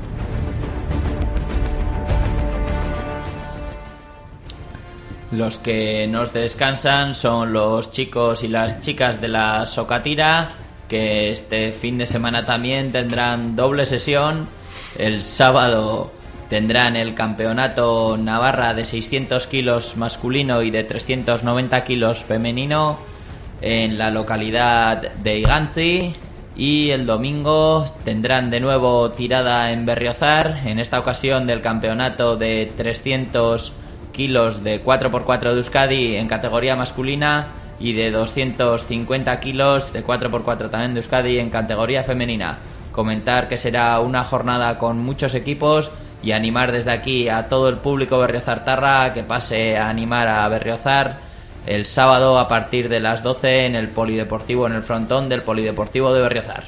Los que nos descansan son los chicos y las chicas de la Socatira, que este fin de semana también tendrán doble sesión. El sábado tendrán el campeonato Navarra de 600 kilos masculino y de 390 kilos femenino en la localidad de Igantzi, y el domingo tendrán de nuevo tirada en Berriozar, en esta ocasión del campeonato de 300 kilos de 4x4 de Euskadi en categoría masculina y de 250 kilos de 4x4 también de Euskadi en categoría femenina. Comentar que será una jornada con muchos equipos y animar desde aquí a todo el público berriozartarra a que pase a animar a Berriozar el sábado a partir de las 12 en el polideportivo, en el frontón del polideportivo de Berriozar.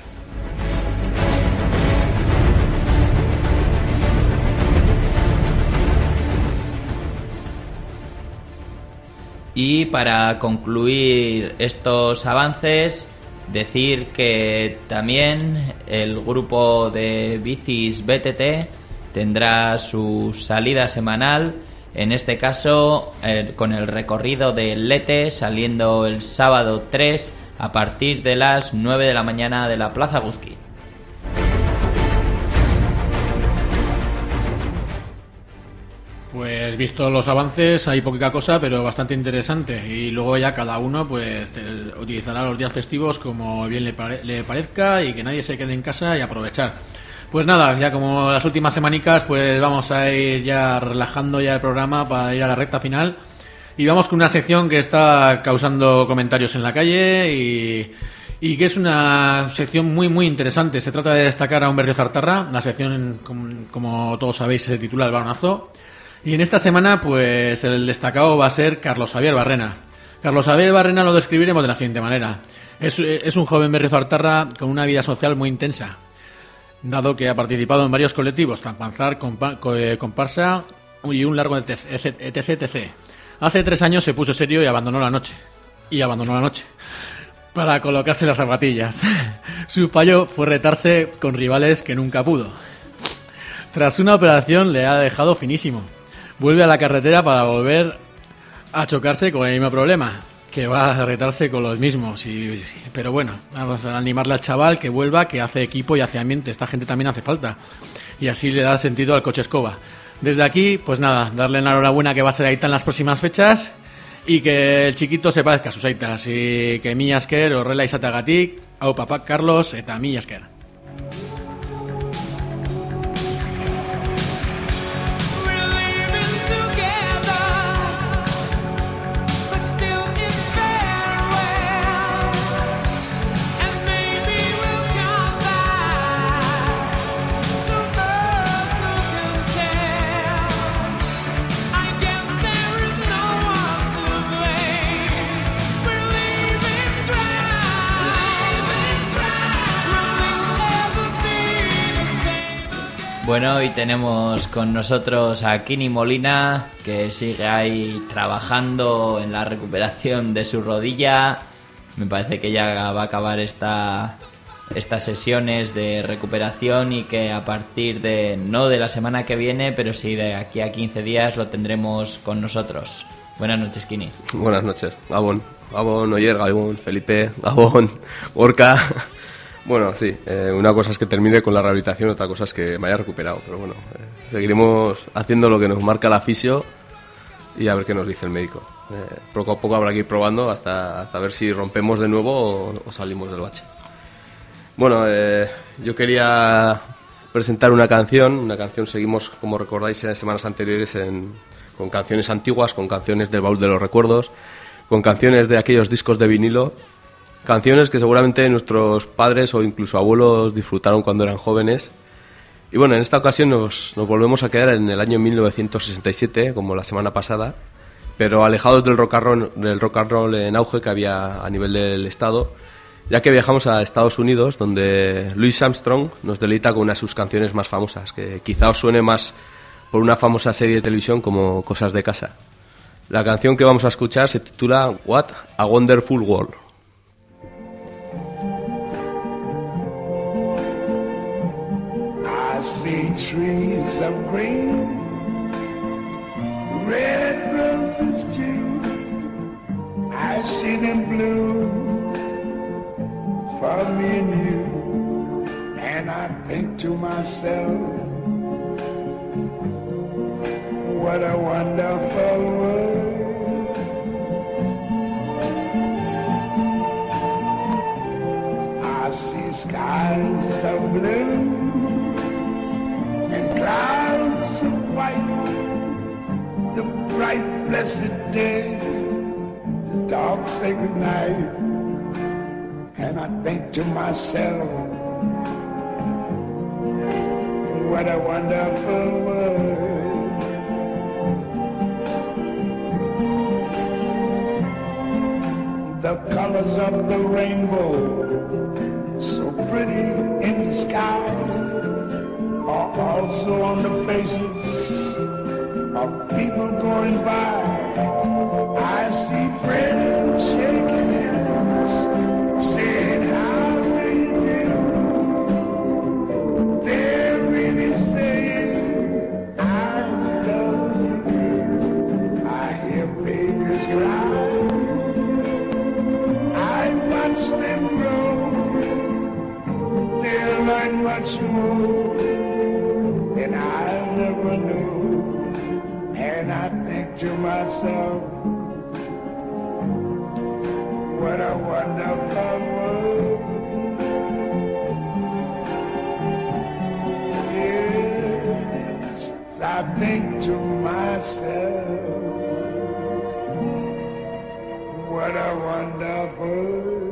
Y para concluir estos avances, decir que también el grupo de bicis BTT tendrá su salida semanal, en este caso con el recorrido de Lete, saliendo el sábado 3 a partir de las 9 de la mañana de la Plaza Guzki. Pues visto los avances, hay poca cosa, pero bastante interesante. Y luego ya cada uno pues utilizará los días festivos como bien le parezca y que nadie se quede en casa y aprovechar. Pues nada, ya como las últimas semanicas, pues vamos a ir ya relajando ya el programa para ir a la recta final. Y vamos con una sección que está causando comentarios en la calle y que es una sección muy muy interesante. Se trata de destacar a un berriozartarra. La sección, como todos sabéis, se titula El Balonazo. Y en esta semana, pues el destacado va a ser Carlos Javier Barrena. Carlos Javier Barrena lo describiremos de la siguiente manera. Es un joven berriozartarra con una vida social muy intensa, dado que ha participado en varios colectivos, Trampanzar, Comparsa y un largo etc. Hace 3 años se puso serio y abandonó la noche. Para colocarse las zapatillas. Su fallo fue retarse con rivales que nunca pudo. Tras una operación le ha dejado finísimo. Vuelve a la carretera para volver a chocarse con el mismo problema, que va a retarse con los mismos. Pero bueno, vamos a animarle al chaval que vuelva, que hace equipo y hace ambiente. Esta gente también hace falta. Y así le da sentido al coche escoba. Desde aquí, pues nada, darle la enhorabuena que va a ser Aita en las próximas fechas y que el chiquito se parezca a sus aitas y que mi esker horrela izatagatik, hau papak Carlos eta mi esker. Bueno, hoy tenemos con nosotros a Kini Molina, que sigue ahí trabajando en la recuperación de su rodilla. Me parece que ya va a acabar estas sesiones de recuperación y que a partir de, no de la semana que viene, pero sí de aquí a 15 días lo tendremos con nosotros. Buenas noches, Kini. Buenas noches, Gabón, Oyer, Gabón, Felipe, Gabón, Gorka. Bueno, sí, una cosa es que termine con la rehabilitación, otra cosa es que me haya recuperado. Pero bueno, seguiremos haciendo lo que nos marca la fisio y a ver qué nos dice el médico. Poco a poco habrá que ir probando hasta ver si rompemos de nuevo o salimos del bache. Bueno, yo quería presentar una canción. Seguimos, como recordáis, en semanas anteriores con canciones antiguas, con canciones del baúl de los recuerdos, con canciones de aquellos discos de vinilo. Canciones que seguramente nuestros padres o incluso abuelos disfrutaron cuando eran jóvenes. Y bueno, en esta ocasión nos volvemos a quedar en el año 1967, como la semana pasada, pero alejados del rock and roll en auge que había a nivel del estado, ya que viajamos a Estados Unidos, donde Louis Armstrong nos deleita con una de sus canciones más famosas, que quizá os suene más por una famosa serie de televisión como Cosas de Casa. La canción que vamos a escuchar se titula What a Wonderful World. I see trees of green, red roses too. I see them bloom for me and you. And I think to myself, what a wonderful world. I see skies of blue and clouds of white, the bright blessed day, the dark sacred night. And I think to myself, what a wonderful world. The colors of the rainbow, so pretty in the sky, are also on the faces of people going by. I see friends shaking hands, saying how do you do. They're really saying I love you. I hear babies cry, I watch them grow. They'll learn much more than I never knew. And I think to myself, what a wonderful world. I think to myself, what a wonderful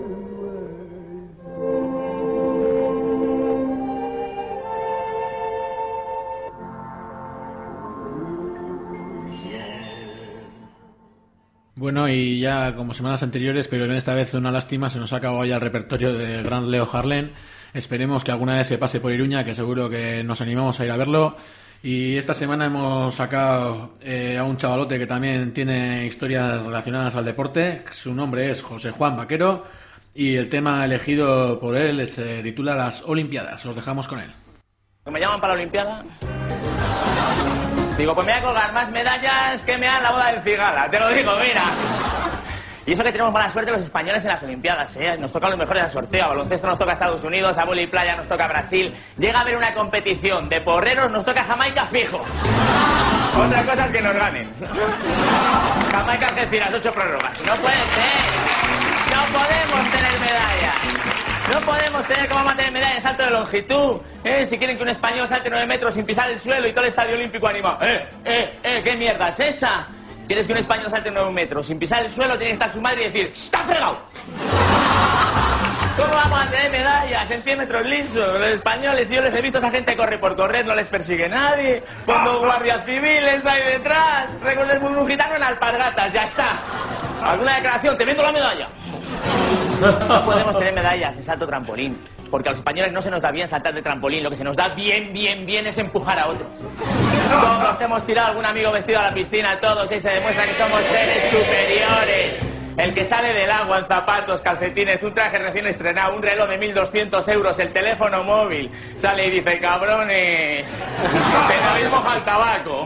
Bueno, y ya como semanas anteriores, pero en esta vez una lástima, se nos ha acabado ya el repertorio del gran Leo Harlem. Esperemos que alguna vez se pase por Iruña, que seguro que nos animamos a ir a verlo. Y esta semana hemos sacado a un chavalote que también tiene historias relacionadas al deporte. Su nombre es José Juan Vaquero y el tema elegido por él se titula Las Olimpiadas. Os dejamos con él. ¿Me llaman para la Olimpiada? Digo, pues me voy a colgar más medallas que me dan la boda del cigala. Te lo digo, mira. Y eso que tenemos mala suerte los españoles en las Olimpiadas, ¿eh? Nos toca los mejores al sorteo. A baloncesto nos toca Estados Unidos, a vóley playa nos toca Brasil. Llega a haber una competición de porreros, nos toca Jamaica fijo. Otra cosa es que nos ganen. Jamaica, Algeciras, 8 prórrogas. No puede ser. No podemos tener medallas. No podemos tener como mantener medalla en salto de longitud. Si quieren que un español salte 9 metros sin pisar el suelo y todo el estadio olímpico animado. ¿Qué mierda es esa? ¿Quieres que un español salte 9 metros sin pisar el suelo? Tiene que estar su madre y decir ¡está fregado! ¿Cómo vamos a tener medallas en 100 metros lisos? Los españoles, yo les he visto a esa gente corre por correr, no les persigue nadie. Cuando guardias civiles hay detrás. Recuerdo el muy gitano en alpargatas, ya está. ¿Alguna declaración? Te vendo la medalla. No podemos tener medallas en salto trampolín, porque a los españoles no se nos da bien saltar de trampolín, lo que se nos da bien es empujar a otro. Como nos hemos tirado algún amigo vestido a la piscina todos y se demuestra que somos seres superiores. El que sale del agua en zapatos, calcetines, un traje recién estrenado, un reloj de 1.200 euros, el teléfono móvil, sale y dice, cabrones, que no habéis mojado el tabaco.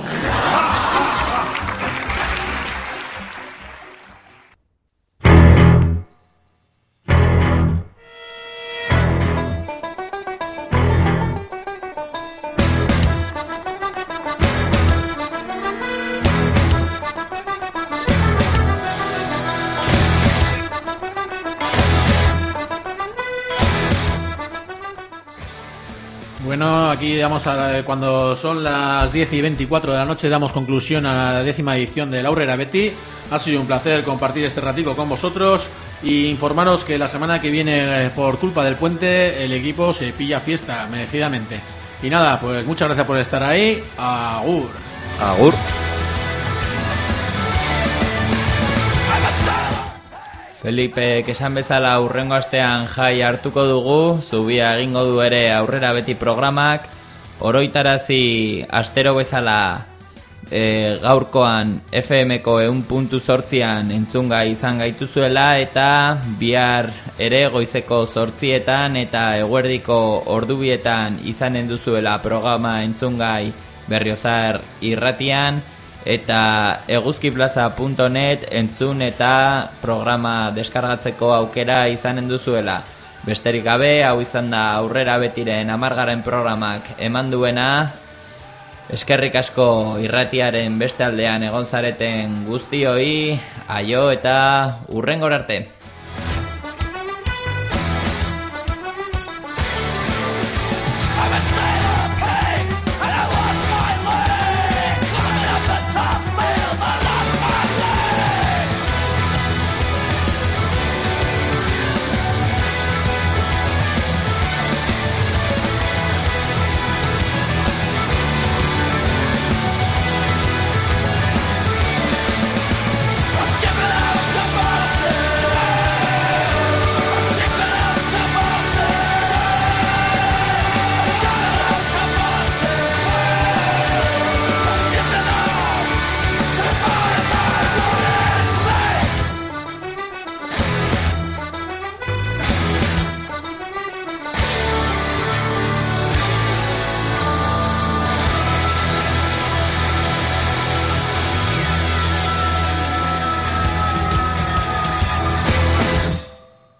Bueno, aquí damos cuando son las 10:24 de la noche damos conclusión a la 10ª edición de la Aurrera Betty. Ha sido un placer compartir este ratico con vosotros y informaros que la semana que viene, por culpa del puente, el equipo se pilla fiesta merecidamente. Y nada, pues muchas gracias por estar ahí. Agur. Agur. Felipe, kesan bezala hurrengo astean jai hartuko dugu, zubia egingo du ere Aurrera Beti programak, oroitarazi astero bezala gaurkoan FM-ko 100.8an entzungai izan gaituzuela eta bihar ere goizeko 8etan eta eguerdiko ordubietan izanen duzuela programa entzungai Berriozar irratian eta eguzkiplaza.net entzun eta programa deskargatzeko aukera izanen duzuela. Besterik gabe, hau izan da Aurrera Betiren 10. programak eman duena. Eskerrik asko irratiaren beste aldean egon zareten guztioi, aio eta hurrengora arte.